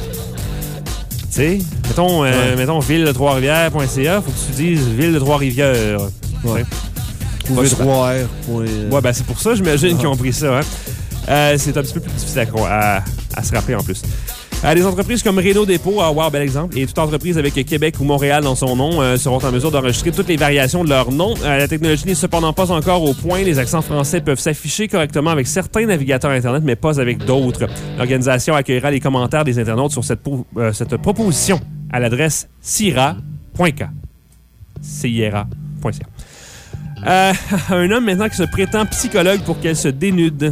tu sais, mettons, euh, Ouais. mettons ville de trois-rivières point c a, faut que tu dises ville de Trois-Rivières. Ouais. Ou Pas ville- trois R. point- Ouais, ben c'est pour ça, j'imagine qu'ils ont pris ça. Hein? Euh, c'est un petit peu plus difficile à, à, à se rappeler en plus. Euh, des entreprises comme Renault Dépôt, ah, wow, bel exemple, et toute entreprise avec Québec ou Montréal dans son nom euh, seront en mesure d'enregistrer toutes les variations de leur nom. Euh, la technologie n'est cependant pas encore au point. Les accents français peuvent s'afficher correctement avec certains navigateurs Internet, mais pas avec d'autres. L'organisation accueillera les commentaires des internautes sur cette, po- euh, cette proposition à l'adresse sira point k. sira point c a. Euh, un homme maintenant qui se prétend psychologue pour qu'elle se dénude.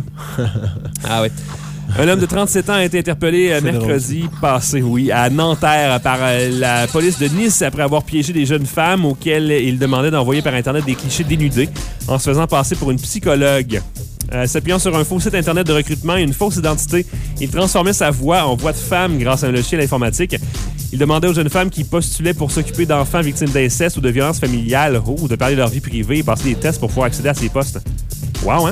Ah oui. Un homme de trente-sept ans a été interpellé euh, C'est mercredi passé, oui, à Nanterre par euh, la police de Nice après avoir piégé des jeunes femmes auxquelles il demandait d'envoyer par Internet des clichés dénudés en se faisant passer pour une psychologue. Euh, S'appuyant sur un faux site Internet de recrutement et une fausse identité, il transformait sa voix en voix de femme grâce à un logiciel informatique. Il demandait aux jeunes femmes qui postulaient pour s'occuper d'enfants victimes d'inceste ou de violences familiales ou de parler de leur vie privée et passer des tests pour pouvoir accéder à ces postes. Wow, hein?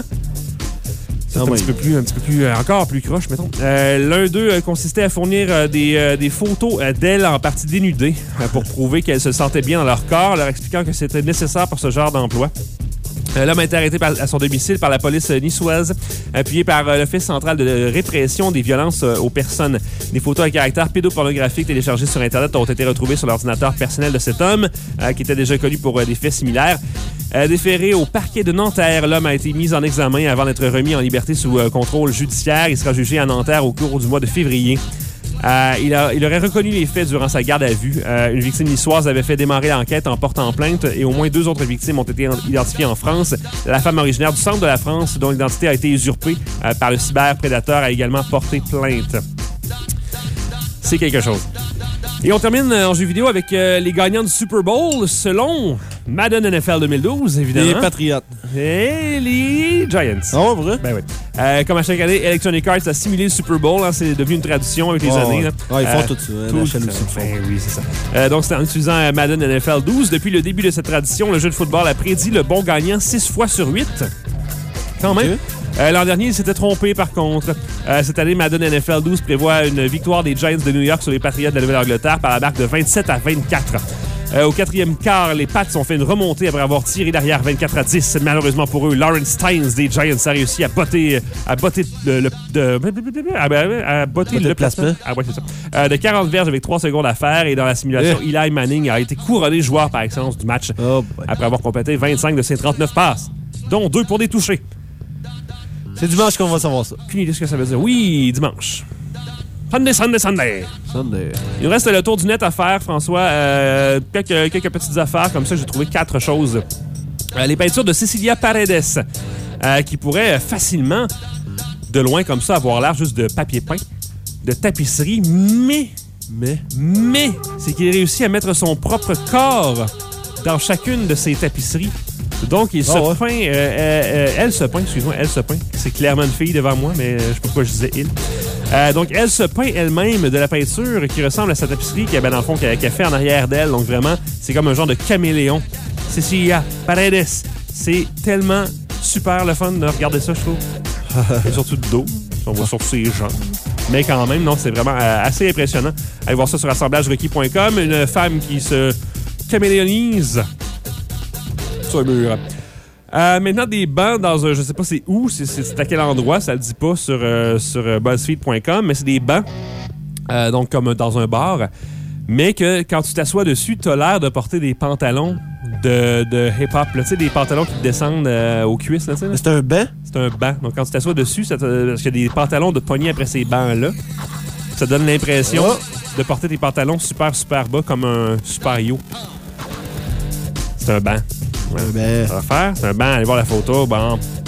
C'est un, Ah oui. petit peu plus, un petit peu plus, euh, encore plus croche, mettons. Euh, L'un d'eux euh, consistait à fournir euh, des, euh, des photos euh, d'elle en partie dénudée euh, pour prouver qu'elle se sentait bien dans leur corps, leur expliquant que c'était nécessaire pour ce genre d'emploi. Euh, L'homme a été arrêté par, à son domicile par la police euh, niçoise, appuyé par euh, l'Office central de répression des violences euh, aux personnes. Des photos à caractère pédopornographique téléchargées sur Internet ont été retrouvées sur l'ordinateur personnel de cet homme, euh, qui était déjà connu pour euh, des faits similaires. Euh, déféré au parquet de Nanterre, l'homme a été mis en examen avant d'être remis en liberté sous euh, contrôle judiciaire. Il sera jugé à Nanterre au cours du mois de février. Euh, il, a, il aurait reconnu les faits durant sa garde à vue. Euh, une victime niçoise avait fait démarrer l'enquête en portant plainte et au moins deux autres victimes ont été identifiées en France. La femme originaire du centre de la France, dont l'identité a été usurpée euh, par le cyberprédateur, a également porté plainte. C'est quelque chose. Et on termine en jeu vidéo avec euh, les gagnants du Super Bowl selon Madden N F L deux mille douze, évidemment. Les Patriotes. Et les Giants. Ah ouais, vrai? Ben oui. Euh, comme à chaque année, Electronic Arts a simulé le Super Bowl. Hein, c'est devenu une tradition avec les Ah années. ouais. Là. Ah, ils font Euh, tout ça. tout N H L ça. aussi le font. Ben oui, c'est ça. Euh, donc, c'est en utilisant euh, Madden N F L douze. Depuis le début de cette tradition, le jeu de football a prédit le bon gagnant six fois sur huit. Quand même. Ok. Euh, L'an dernier, il s'était trompé, par contre. Euh, cette année, Madden N F L douze prévoit une victoire des Giants de New York sur les Patriots de la Nouvelle-Angleterre par la marque de vingt-sept à vingt-quatre. Euh, au quatrième quart, les Pats ont fait une remontée après avoir tiré derrière vingt-quatre à dix. Malheureusement pour eux, Lawrence Steins des Giants a réussi à botter, à botter le, le- de, à, à botter Botter le le placement. placement. Ah ouais, c'est ça. Euh, de quarante verges avec trois secondes à faire. Et dans la simulation, Eh. Eli Manning a été couronné joueur par excellence du match Oh, boy. après avoir complété vingt-cinq de ses trente-neuf passes, dont deux pour des touchés. C'est dimanche qu'on va savoir ça. Aucune idée de ce que ça veut dire. Oui, dimanche. Sunday, Sunday, Sunday. Sunday. Il nous reste le tour du net à faire, François. Euh, quelques, quelques petites affaires comme ça. J'ai trouvé quatre choses. Euh, les peintures de Cecilia Paredes, euh, qui pourraient facilement, de loin comme ça, avoir l'air juste de papier peint, de tapisserie, mais, Mais. mais, c'est qu'il a réussi à mettre son propre corps dans chacune de ces tapisseries. Donc, il Ah se ouais. peint, euh, euh, euh, elle se peint, excuse-moi, elle se peint. C'est clairement une fille devant moi, mais euh, je sais pas pourquoi je disais il. Euh, donc, elle se peint elle-même de la peinture qui ressemble à sa tapisserie qu'elle, ben, dans le fond, qu'elle, qu'elle fait en arrière d'elle. Donc, vraiment, c'est comme un genre de caméléon. Cecilia Paredes. C'est tellement super le fun de regarder ça, je trouve. Et surtout de dos. On voit sur ses jambes. Mais quand même, non, c'est vraiment euh, assez impressionnant. Allez voir ça sur assemblage requis point com. Une femme qui se caméléonise sur le mur. Euh, maintenant, des bancs dans un... Je sais pas c'est où, c'est, c'est, c'est à quel endroit, ça le dit pas sur, euh, sur euh, BuzzFeed point com, mais c'est des bancs, euh, donc comme dans un bar, mais que quand tu t'assois dessus, t'as l'air de porter des pantalons de, de hip-hop, là, tu sais, des pantalons qui te descendent euh, aux cuisses, là, tu sais, là. C'est un banc? C'est un banc. Donc, quand tu t'assois dessus, ça te... parce qu'il y a des pantalons de poignée après ces bancs-là, ça donne l'impression Oh. de porter tes pantalons super, super bas comme un super yo. C'est un banc. Un banc. Ça va faire. C'est un banc. Allez voir la photo. Bon.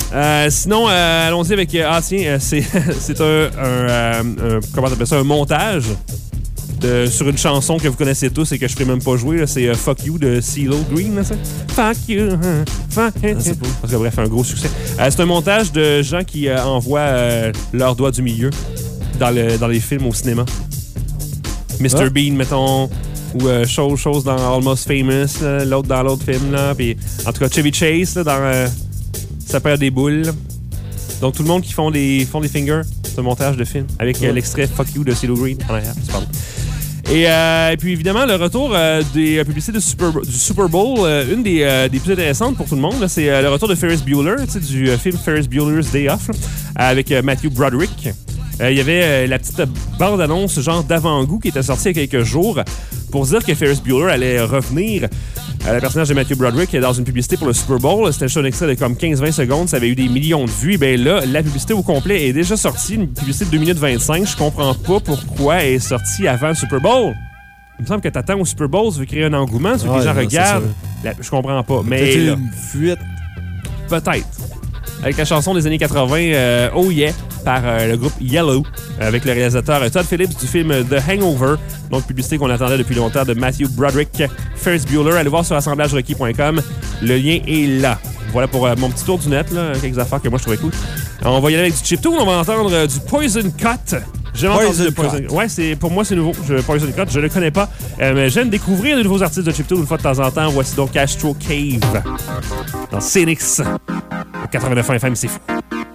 Euh, sinon, euh, allons-y avec... Euh, ah tiens, euh, c'est, c'est un, un, euh, un... Comment t'appelles ça? Un montage de, sur une chanson que vous connaissez tous et que je ne ferai même pas jouer. Là, c'est euh, Fuck You de CeeLo Green. Là, ça? Fuck You. Fuck You. Parce que bref, un gros succès. Euh, c'est un montage de gens qui euh, envoient euh, leur doigt du milieu dans, le, dans les films au cinéma. mister Ah. Bean, mettons... Ou euh, chose, chose dans Almost Famous, là, l'autre dans l'autre film. Là, puis, en tout cas, Chevy Chase là, dans euh, Sa paire des boules. Là. Donc, tout le monde qui font des, font des fingers, c'est un montage de film avec euh, l'extrait Fuck You de CeeLo Green en arrière. C'est pas bon. Et, euh, et puis, évidemment, le retour euh, des publicités de Super, du Super Bowl, euh, une des, euh, des plus intéressantes pour tout le monde, là, c'est euh, le retour de Ferris Bueller, du euh, film Ferris Bueller's Day Off, là, avec euh, Matthew Broderick. Il euh, y avait euh, la petite bande-annonce genre d'avant-goût qui était sortie il y a quelques jours pour dire que Ferris Bueller allait revenir à le personnage de Matthew Broderick dans une publicité pour le Super Bowl. C'était juste un extrait de comme quinze à vingt secondes. Ça avait eu des millions de vues. Et bien là, la publicité au complet est déjà sortie. Une publicité de deux minutes vingt-cinq. Je comprends pas pourquoi elle est sortie avant le Super Bowl. Il me semble que t'attends au Super Bowl, tu veux créer un engouement, tu veux que ouais, les gens non, regardent. La, je comprends pas. Mais là, une fuite. Peut-être. Avec la chanson des années quatre-vingt, euh, Oh Yeah, par euh, le groupe Yellow, avec le réalisateur euh, Todd Phillips du film The Hangover, donc publicité qu'on attendait depuis longtemps de Matthew Broderick, Ferris Bueller. Allez voir sur assemblage requis point com. Le lien est là. Voilà pour euh, mon petit tour du net, là, quelques affaires que moi je trouvais cool. Alors, on va y aller avec du chiptune, on va entendre euh, du Poison Cut. J'ai jamais entendu de Poison Cut. Ouais, c'est, pour moi, c'est nouveau. Je, Poison Cut, je le connais pas. Euh, mais j'aime découvrir de nouveaux artistes de chiptune une fois de temps en temps. Voici donc Astro Cave dans C N X. quatre-vingt-neuf F M, c'est fou.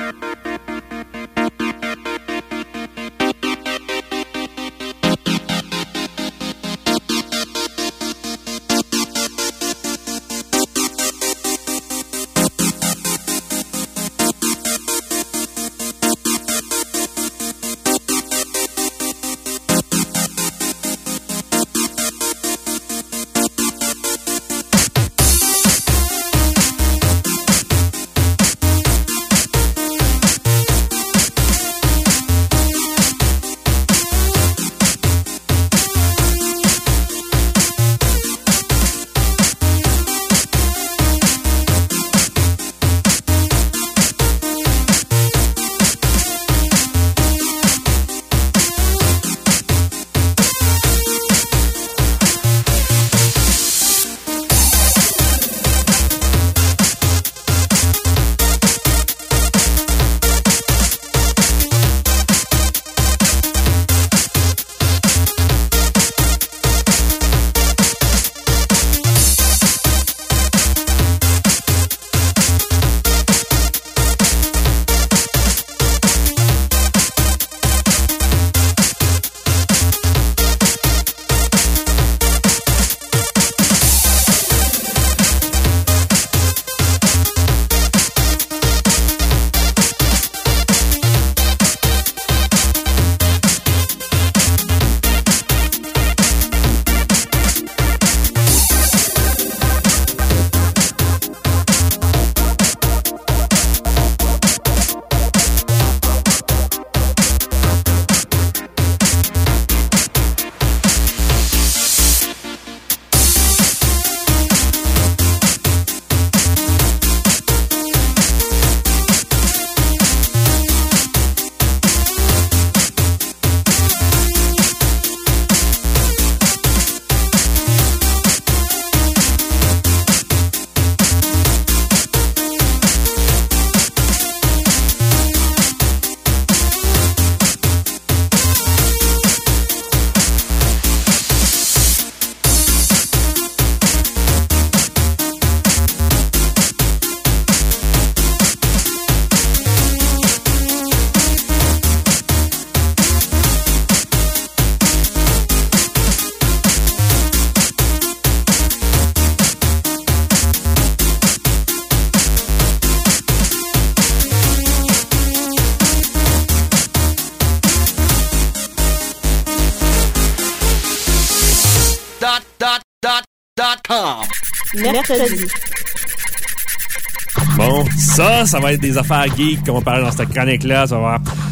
Mercredi. Bon, ça, ça va être des affaires geeks qu'on va parler dans cette chronique-là. Ça va voir.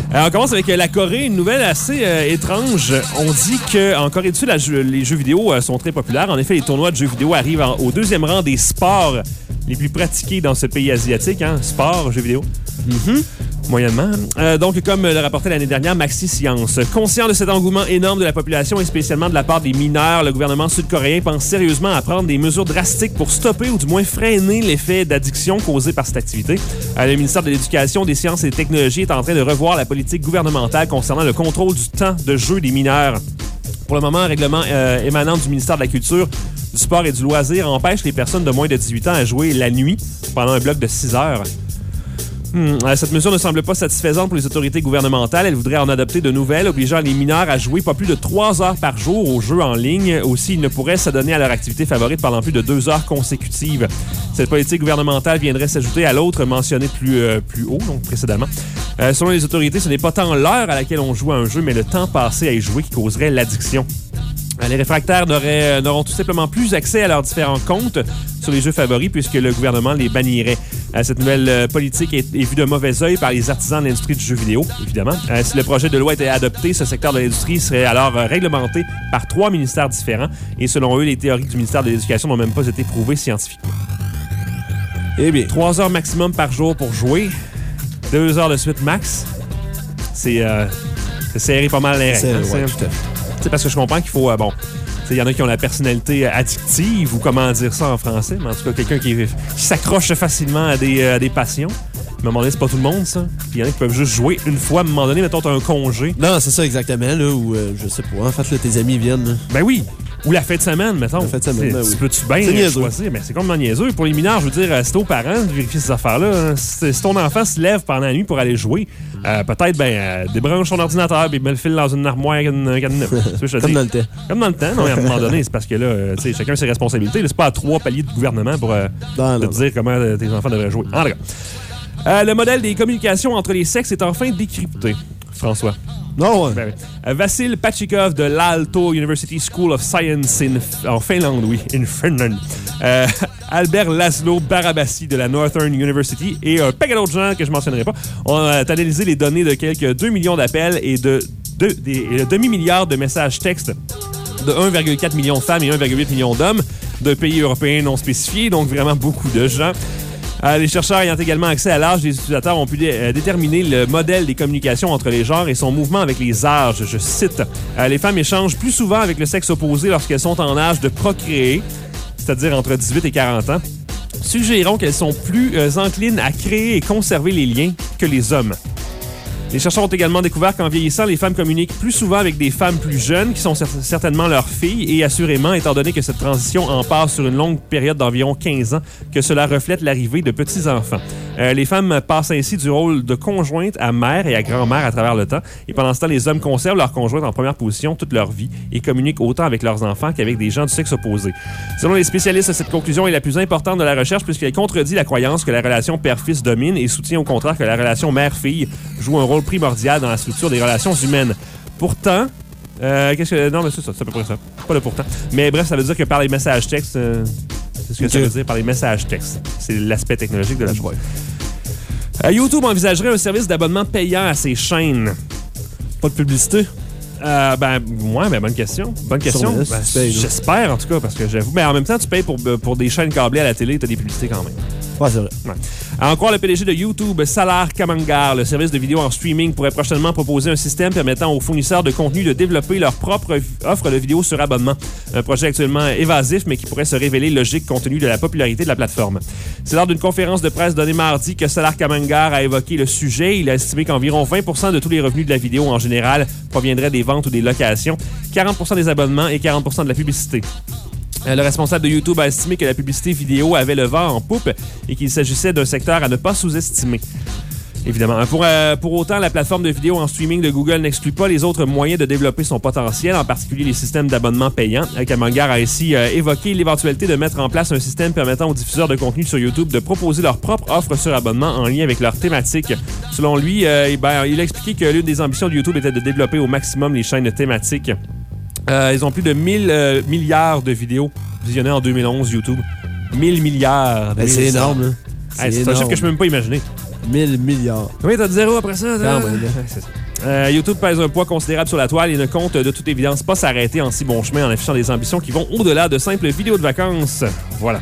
Euh, on commence avec la Corée, une nouvelle assez euh, étrange. On dit qu'en Corée du Sud, la jeu, les jeux vidéo euh, sont très populaires. En effet, les tournois de jeux vidéo arrivent en, au deuxième rang des sports les plus pratiqués dans ce pays asiatique. Hein? Sport, jeux vidéo. Mm-hmm. Moyennement. Euh, donc, comme le rapportait l'année dernière Maxi Science, conscient de cet engouement énorme de la population et spécialement de la part des mineurs, le gouvernement sud-coréen pense sérieusement à prendre des mesures drastiques pour stopper ou du moins freiner l'effet d'addiction causé par cette activité. Euh, le ministère de l'Éducation, des Sciences et des Technologies est en train de revoir la politique gouvernementale concernant le contrôle du temps de jeu des mineurs. Pour le moment, un règlement euh, émanant du ministère de la Culture, du Sport et du Loisir empêche les personnes de moins de dix-huit ans à jouer la nuit pendant un bloc de six heures. Hmm. Cette mesure ne semble pas satisfaisante pour les autorités gouvernementales. Elles voudraient en adopter de nouvelles, obligeant les mineurs à jouer pas plus de trois heures par jour aux jeux en ligne. Aussi, ils ne pourraient s'adonner à leur activité favorite pendant plus de deux heures consécutives. Cette politique gouvernementale viendrait s'ajouter à l'autre mentionnée plus, euh, plus haut, donc précédemment. Euh, selon les autorités, ce n'est pas tant l'heure à laquelle on joue à un jeu, mais le temps passé à y jouer qui causerait l'addiction. Les réfractaires n'auraient, n'auront tout simplement plus accès à leurs différents comptes sur les jeux favoris puisque le gouvernement les bannirait. Cette nouvelle politique est, est vue de mauvais œil par les artisans de l'industrie du jeu vidéo, évidemment. Si le projet de loi était adopté, ce secteur de l'industrie serait alors réglementé par trois ministères différents et selon eux, les théories du ministère de l'Éducation n'ont même pas été prouvées scientifiquement. Eh bien, Trois heures maximum par jour pour jouer, deux heures de suite max, c'est, euh, c'est serré pas mal les règles. c'est, Hein, ouais, c'est- tout à fait. T'sais, parce que je comprends qu'il faut... Euh, bon, il y en a qui ont la personnalité addictive, ou comment dire ça en français, mais en tout cas, quelqu'un qui, qui s'accroche facilement à des, euh, à des passions. Mais à un moment donné, c'est pas tout le monde, ça. Puis il y en a qui peuvent juste jouer une fois, à un moment donné, mettons, t'as un congé. Non, c'est ça exactement, là, où, euh, je sais pas, en fait, là, tes amis viennent. Là. Ben oui! Ou la fin de semaine, mettons. La fin de semaine, T'sais, ben tu oui. peux-tu bien C'est niaiseux. choisir? Mais c'est complètement niaiseux. Pour les mineurs, je veux dire, c'est aux parents de vérifier ces affaires-là. Si, si ton enfant se lève pendant la nuit pour aller jouer, euh, peut-être, ben, euh, débranche son ordinateur et met le fil dans une armoire cadenas. Comme dans le temps. Comme dans le temps, non, à un moment donné, c'est parce que là, euh, tu sais, chacun a ses responsabilités. Là, c'est pas à trois paliers de gouvernement pour euh, Non, te non. dire comment euh, tes enfants devraient jouer. En tout cas, euh, le modèle des communications entre les sexes est enfin décrypté. François. Non, ouais. Ben oui. Euh, Vassil Pachikov de l'Aalto University School of Science in, en Finlande, oui, in Finland. Euh, Albert Laszlo Barabasi de la Northern University et un paquet d'autres gens que je ne mentionnerai pas ont euh, analysé les données de quelques deux millions d'appels et de, de, des- et de demi-milliard de messages textes de un virgule quatre million de femmes et un virgule huit million d'hommes de pays européens non spécifiés, donc vraiment beaucoup de gens. Euh, les chercheurs ayant également accès à l'âge des utilisateurs ont pu dé- euh, déterminer le modèle des communications entre les genres et son mouvement avec les âges. Je cite, euh, les femmes échangent plus souvent avec le sexe opposé lorsqu'elles sont en âge de procréer, c'est-à-dire entre dix-huit et quarante ans, suggérons qu'elles sont plus euh, enclines à créer et conserver les liens que les hommes. Les chercheurs ont également découvert qu'en vieillissant, les femmes communiquent plus souvent avec des femmes plus jeunes, qui sont cer- certainement leurs filles, et assurément, étant donné que cette transition en passe sur une longue période d'environ quinze ans, que cela reflète l'arrivée de petits-enfants. Euh, les femmes passent ainsi du rôle de conjointe à mère et à grand-mère à travers le temps, et pendant ce temps, les hommes conservent leur conjointe en première position toute leur vie et communiquent autant avec leurs enfants qu'avec des gens du sexe opposé. Selon les spécialistes, cette conclusion est la plus importante de la recherche puisqu'elle contredit la croyance que la relation père-fils domine et soutient au contraire que la relation mère-fille joue un rôle primordial dans la structure des relations humaines. Pourtant, euh, qu'est-ce que... Non, mais c'est ça, c'est à peu près ça. Pas le pourtant. Mais bref, ça veut dire que par les messages textes, euh, c'est ce que Ok. ça veut dire par les messages textes. C'est l'aspect technologique de la chose. Euh, YouTube envisagerait un service d'abonnement payant à ses chaînes. Pas de publicité. Euh, ben, ouais, ben, bonne question. Bonne question. Sûrement, si Ben, tu payes, là. j'espère, en tout cas, parce que j'avoue. Mais en même temps, tu payes pour, pour des chaînes câblées à la télé, t'as des publicités quand même. Ouais, c'est vrai. Ouais. À en croire le P D G de YouTube, Salar Kamangar, le service de vidéo en streaming pourrait prochainement proposer un système permettant aux fournisseurs de contenu de développer leur propre v- offre de vidéo sur abonnement. Un projet actuellement évasif, mais qui pourrait se révéler logique compte tenu de la popularité de la plateforme. C'est lors d'une conférence de presse donnée mardi que Salar Kamangar a évoqué le sujet. Il a estimé qu'environ vingt pour cent de tous les revenus de la vidéo en général proviendraient des ventes ou des locations, quarante pour cent des abonnements et quarante pour cent de la publicité. Euh, Le responsable de YouTube a estimé que la publicité vidéo avait le vent en poupe et qu'il s'agissait d'un secteur à ne pas sous-estimer. Évidemment. Pour, euh, pour autant, la plateforme de vidéo en streaming de Google n'exclut pas les autres moyens de développer son potentiel, en particulier les systèmes d'abonnement payants. Euh, Kamangar a ainsi euh, évoqué l'éventualité de mettre en place un système permettant aux diffuseurs de contenu sur YouTube de proposer leur propre offre sur abonnement en lien avec leur thématique. Selon lui, euh, eh ben, il a expliqué que l'une des ambitions de YouTube était de développer au maximum les chaînes thématiques. Euh, ils ont plus de mille euh, milliards de vidéos visionnées en deux mille onze, YouTube. mille milliards. Ben, c'est énorme, là. Hey, c'est un chiffre que je peux même pas imaginer. mille milliards. Oui, t'as de zéro après ça. Quand même. Ouais, c'est ça. Euh, YouTube pèse un poids considérable sur la toile et ne compte de toute évidence pas s'arrêter en si bon chemin en affichant des ambitions qui vont au-delà de simples vidéos de vacances. Voilà.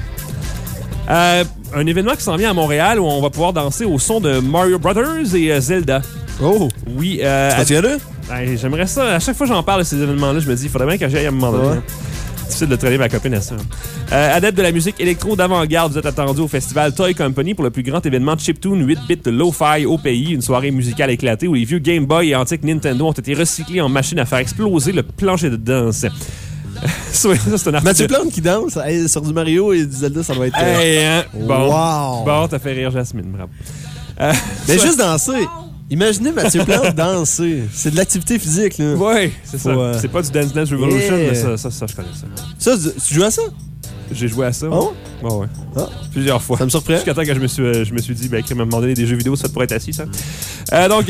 Euh, un événement qui s'en vient à Montréal où on va pouvoir danser au son de Mario Brothers et euh, Zelda. Oh! Oui. Euh, Parce qu'il y a là? Ouais, j'aimerais ça. À chaque fois que j'en parle de ces événements-là, je me dis, il faudrait bien que j'aille à un moment donné. Ouais. Difficile de traîner ma copine à ça. Euh, adepte de la musique électro d'avant-garde, vous êtes attendu au festival Toy Company pour le plus grand événement chiptune huit bits de lo-fi au pays. Une soirée musicale éclatée où les vieux Game Boy et antiques Nintendo ont été recyclés en machine à faire exploser le plancher de danse. Ça, c'est un article. Mathieu Plante qui danse hey, sur du Mario et du Zelda, ça doit être... euh, Hey, hein? Bon. Wow! Bon, t'as fait rire Jasmine, bravo. Euh, Mais ça- juste danser. Imaginez Mathieu Plante danser. C'est de l'activité physique, là. Ouais, c'est ça. Faut, euh, C'est pas du Dance Dance Revolution, Yeah. mais ça, ça, ça, je connais ça. Ça, tu joues à ça? J'ai joué à ça. Ah ouais? Ouais, ouais. Ah. Plusieurs fois. Ça me surprend. Jusqu'à temps que je me suis, euh, je me suis dit, ben, à un moment donné, des jeux vidéo, ça pourrait être assis, ça. Euh, donc,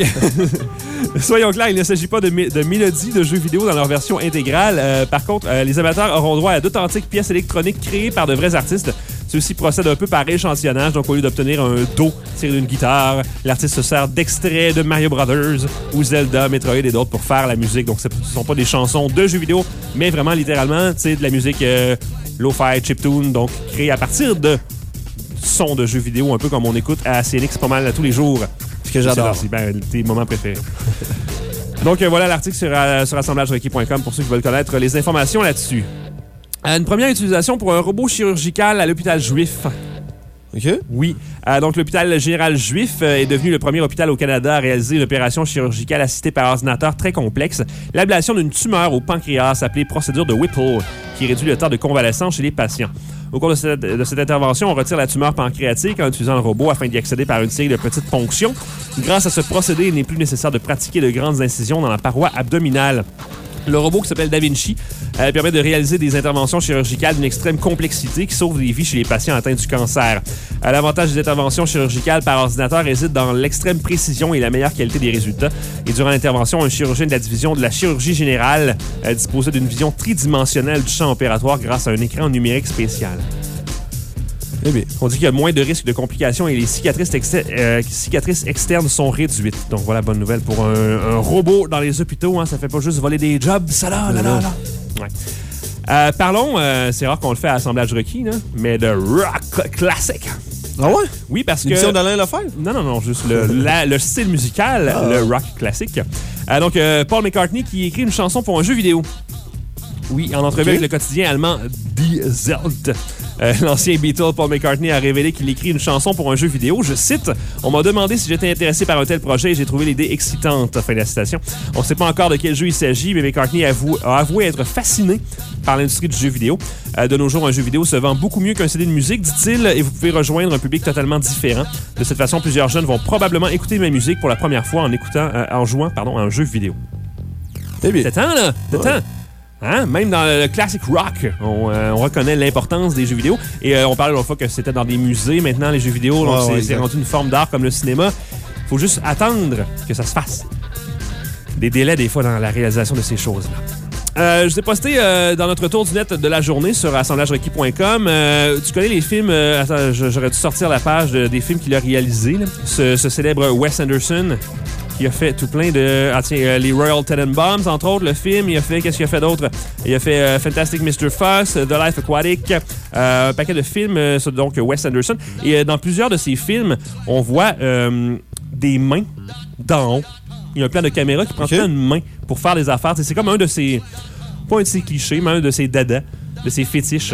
soyons clairs, il ne s'agit pas de, mé- de mélodies de jeux vidéo dans leur version intégrale. Euh, par contre, euh, les amateurs auront droit à d'authentiques pièces électroniques créées par de vrais artistes. Ceux-ci procèdent un peu par échantillonnage, donc au lieu d'obtenir un do tiré d'une guitare, l'artiste se sert d'extraits de Mario Brothers ou Zelda, Metroid et d'autres pour faire la musique. Donc, ce ne sont pas des chansons de jeux vidéo, mais vraiment, littéralement, tu sais, de la musique euh, lo-fi, chiptune, donc créée à partir de sons de jeux vidéo, un peu comme on écoute à C N X pas mal à tous les jours. Ce que j'adore. C'est ben, tes moments préférés. Donc, euh, voilà l'article sur, euh, sur assemblage requis point com pour ceux qui veulent connaître les informations là-dessus. Euh, une première utilisation pour un robot chirurgical à l'hôpital Juif. OK? Oui. Euh, donc, l'hôpital général Juif euh, est devenu le premier hôpital au Canada à réaliser une opération chirurgicale assistée par ordinateur très complexe, l'ablation d'une tumeur au pancréas appelée procédure de Whipple, qui réduit le temps de convalescence chez les patients. Au cours de cette, de cette intervention, on retire la tumeur pancréatique en utilisant le robot afin d'y accéder par une série de petites ponctions. Grâce à ce procédé, il n'est plus nécessaire de pratiquer de grandes incisions dans la paroi abdominale. Le robot qui s'appelle DaVinci euh, permet de réaliser des interventions chirurgicales d'une extrême complexité qui sauvent des vies chez les patients atteints du cancer. Euh, L'avantage des interventions chirurgicales par ordinateur réside dans l'extrême précision et la meilleure qualité des résultats. Et durant l'intervention, un chirurgien de la division de la chirurgie générale euh, disposait d'une vision tridimensionnelle du champ opératoire grâce à un écran numérique spécial. Eh bien. On dit qu'il y a moins de risques de complications et les cicatrices, exter- euh, cicatrices externes sont réduites. Donc voilà, bonne nouvelle pour un, un robot dans les hôpitaux. Hein, ça fait pas juste voler des jobs, ça là, là, là, là. Ouais. Euh, parlons, euh, c'est rare qu'on le fait à assemblage requis, là, mais de rock classique. Ah ouais? Oui, parce que... L'émission d'Alain Lefebvre? Non, non, non, juste le, la- le style musical, Ah. le rock classique. Euh, donc, euh, Paul McCartney qui écrit une chanson pour un jeu vidéo. Oui, en entrevue Ok. avec le quotidien allemand Die Welt. Euh, L'ancien Beatle Paul McCartney a révélé qu'il écrit une chanson pour un jeu vidéo. Je cite, « On m'a demandé si j'étais intéressé par un tel projet et j'ai trouvé l'idée excitante. » Fin de la citation. On ne sait pas encore de quel jeu il s'agit, mais McCartney avoue, a avoué être fasciné par l'industrie du jeu vidéo. Euh, de nos jours, un jeu vidéo se vend beaucoup mieux qu'un C D de musique, dit-il, et vous pouvez rejoindre un public totalement différent. De cette façon, plusieurs jeunes vont probablement écouter ma musique pour la première fois en écoutant, euh, en jouant, pardon, à un jeu vidéo. Eh bien. C'est temps, là! C'est temps! Hein? Même dans le classic rock, on, euh, on reconnaît l'importance des jeux vidéo. Et euh, on parlait l'autre fois que c'était dans des musées. Maintenant, les jeux vidéo, donc Ouais, c'est ouais, c'est exact. rendu une forme d'art comme le cinéma. Faut juste attendre que ça se fasse. Des délais, des fois, dans la réalisation de ces choses-là. Euh, je vous ai posté euh, dans notre tour du net de la journée sur assemblage requis point com. Euh, tu connais les films... Euh, attends, je- j'aurais dû sortir la page de- des films qu'il a réalisés. là. Ce, ce célèbre Wes Anderson, qui a fait tout plein de... Ah tiens, euh, les Royal Tenenbaums, entre autres, le film. Il a fait... Qu'est-ce qu'il a fait d'autre? Il a fait euh, Fantastic mister Fox, The Life Aquatic, euh, un paquet de films, euh, sur, donc Wes Anderson. Et euh, dans plusieurs de ces films, on voit euh, des mains d'en haut. Il y a un plan de caméra qui prend Ok. tout le temps une main pour faire des affaires. T'sais, c'est comme un de ces... Pas un de ces clichés, mais un de ces dadas, de ces fétiches,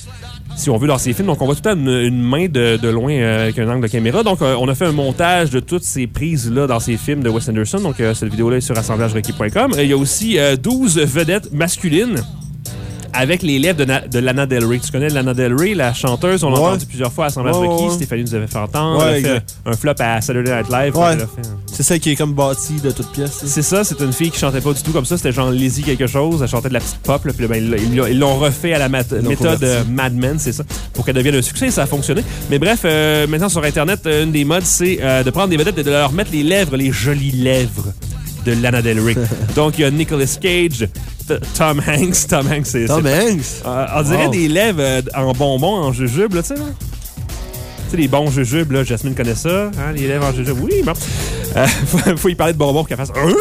si on veut, dans ces films. Donc, on voit tout le temps une, une main de, de loin euh, avec un angle de caméra. Donc, euh, on a fait un montage de toutes ces prises-là dans ces films de Wes Anderson. Donc, euh, cette vidéo-là est sur assemblage requis point com. Il y a aussi euh, douze vedettes masculines avec les lèvres de, Na- de Lana Del Rey. Tu connais Lana Del Rey, la chanteuse? On l'a Ouais. entendu plusieurs fois à assemblage Ouais, requis. ouais. Stéphanie nous avait fait entendre. Ouais, Elle a fait exact. un flop à Saturday Night Live. Ouais. Elle a fait un- C'est celle qui est comme bâtie de toutes pièces. C'est ça, c'est une fille qui chantait pas du tout comme ça. C'était genre Lizzie quelque chose. Elle chantait de la petite pop. Là, puis là, ben, ils l'ont- ils l'ont refait à la mat- l'ont méthode converti. euh, Mad Men, c'est ça, pour qu'elle devienne un succès. Ça a fonctionné. Mais bref, euh, maintenant sur Internet, euh, une des modes, c'est euh, de prendre des vedettes et de leur mettre les lèvres, les jolies lèvres de Lana Del Rey. Donc, il y a Nicolas Cage, t- Tom Hanks. Tom Hanks, c'est... Tom c'est- Hanks. Euh, on dirait Wow. des lèvres euh, en bonbons, en jujube, là, tu sais, là. Tu sais, les bons jujubes, là, Jasmine connaît ça. Hein, les lèvres en jujube. Oui, bon. Euh, faut, faut y parler de bonbons pour qu'elle fasse. Hein?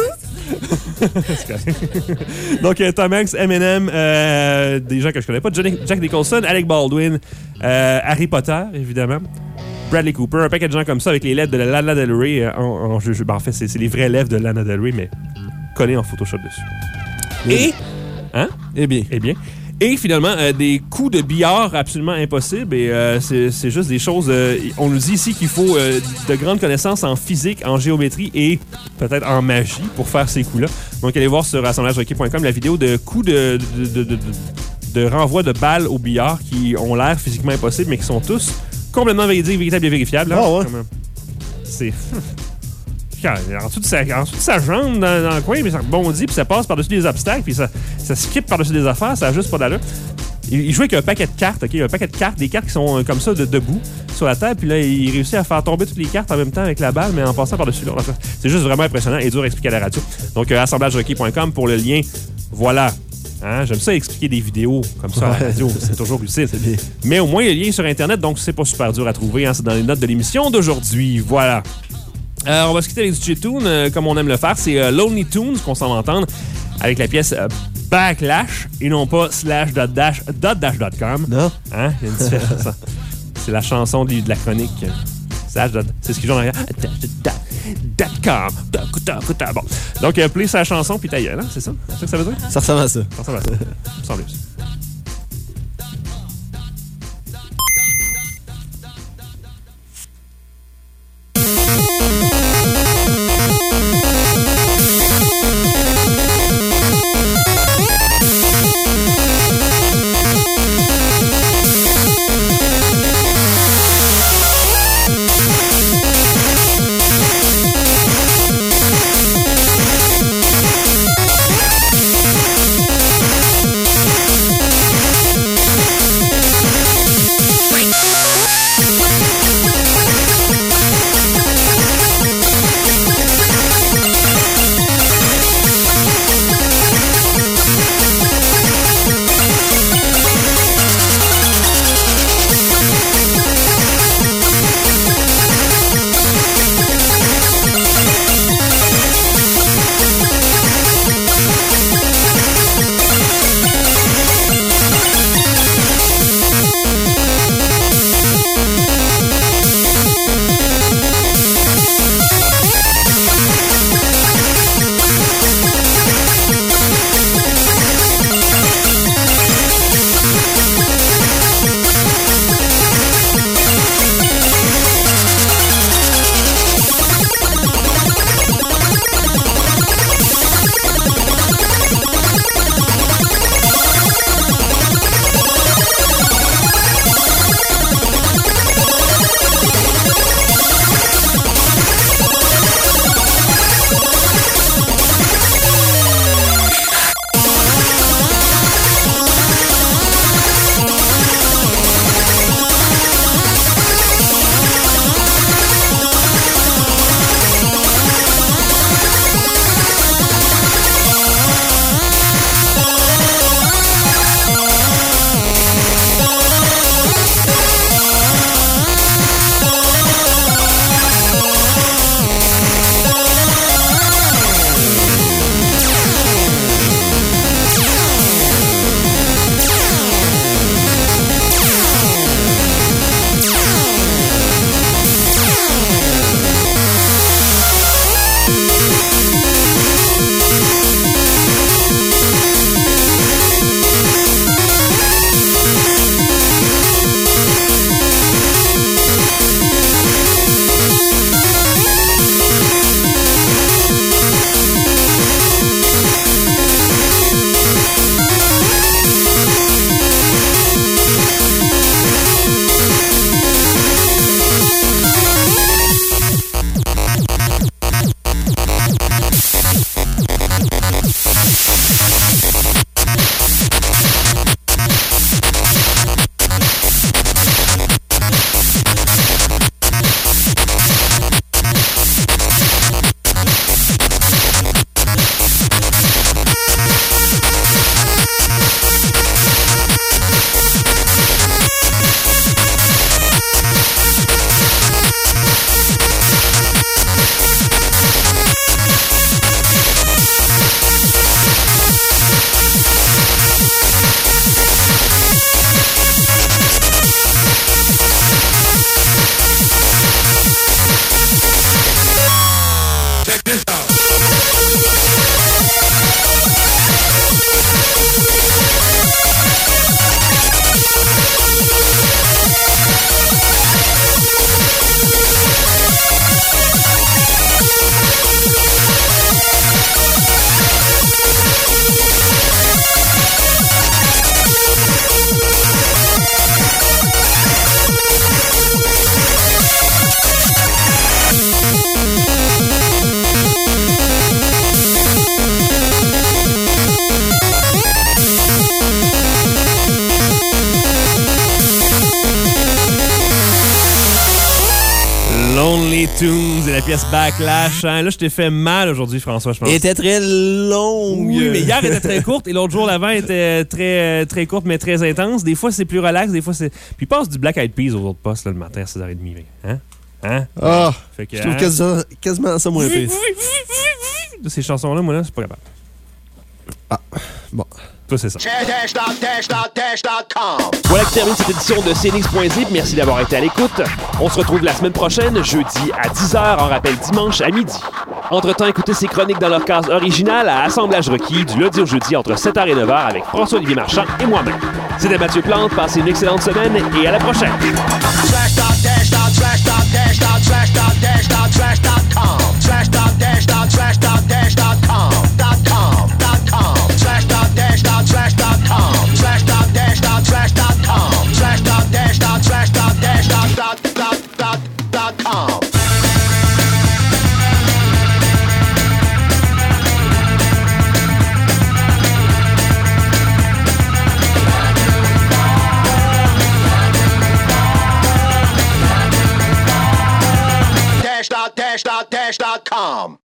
Donc, euh, Tom Hanks, Eminem, euh, des gens que je connais pas, Johnny, Jack Nicholson, Alec Baldwin, euh, Harry Potter, évidemment, Bradley Cooper, un paquet de gens comme ça avec les lèvres de Lana Del Rey euh, en, en jujube. En fait, c'est, c'est les vraies lèvres de Lana Del Rey, mais collées en Photoshop dessus. Et. Hein? Eh bien. Eh bien. Et finalement, euh, des coups de billard absolument impossibles. Et euh, c'est, c'est juste des choses... Euh, on nous dit ici qu'il faut euh, de grandes connaissances en physique, en géométrie et peut-être en magie pour faire ces coups-là. Donc, allez voir sur assemblage hockey point com la vidéo de coups de, de, de, de, de, de renvoi de balles au billard qui ont l'air physiquement impossibles, mais qui sont tous complètement véridiques, véritables et vérifiables. Là. Oh, ouais. Comme, c'est... En dessous de sa, en dessous de sa jambe dans, dans le coin, puis ça rebondit, puis ça passe par-dessus des obstacles, puis ça, ça skip par-dessus des affaires, ça a juste pas d'allure. Il, il joue avec un paquet de cartes, OK? Un paquet de cartes, des cartes qui sont euh, comme ça, de, debout, sur la table, puis là, il réussit à faire tomber toutes les cartes en même temps avec la balle, mais en passant par-dessus l'autre. C'est juste vraiment impressionnant et dur à expliquer à la radio. Donc, euh, assemblage hockey point com pour le lien. Voilà. Hein? J'aime ça expliquer des vidéos comme ça à la radio. C'est toujours utile. C'est bien. Mais au moins, il y a le lien sur Internet, donc c'est pas super dur à trouver. Hein? C'est dans les notes de l'émission d'aujourd'hui. Voilà. Euh, on va se quitter avec du J-Tune, euh, comme on aime le faire. C'est euh, Lonely Tunes qu'on s'en va entendre avec la pièce euh, Backlash et non pas slash dot dash dot dash dot com. Non. Hein? Il y a une différence. C'est la chanson de, de la chronique. Slash dot, c'est ce qui joue en arrière. Dot com. Bon. Donc, euh, play sa chanson puis ta gueule, hein? C'est ça? C'est ça que ça veut dire? Ça ressemble à ça. Ça ressemble à ça. Ça me semble plus. We'll be right back. iTunes et la pièce Backlash. Hein? Là, je t'ai fait mal aujourd'hui, François, je pense. Elle était très longue. Oui, mais hier était très courte et l'autre jour l'avant était très, très courte mais très intense. Des fois, c'est plus relax, des fois, c'est... Puis il passe du Black Eyed Peas aux autres postes là, le matin à six heures trente. Hein? Hein? Ah, fait que, je trouve hein? quasiment, quasiment ça moins pire. De ces chansons-là, moi, là, c'est pas capable. Ah, bon. Voilà qui termine cette édition de C N X point zip. Merci d'avoir été à l'écoute. On se retrouve la semaine prochaine, jeudi à dix heures, en rappel dimanche à midi. Entre-temps, écoutez ces chroniques dans leur case originale à Assemblage requis du lundi au jeudi entre sept heures et neuf heures avec François-Olivier Marchand et moi-même. C'était Mathieu Plante. Passez une excellente semaine et à la prochaine. dash dot dash dot dash dot com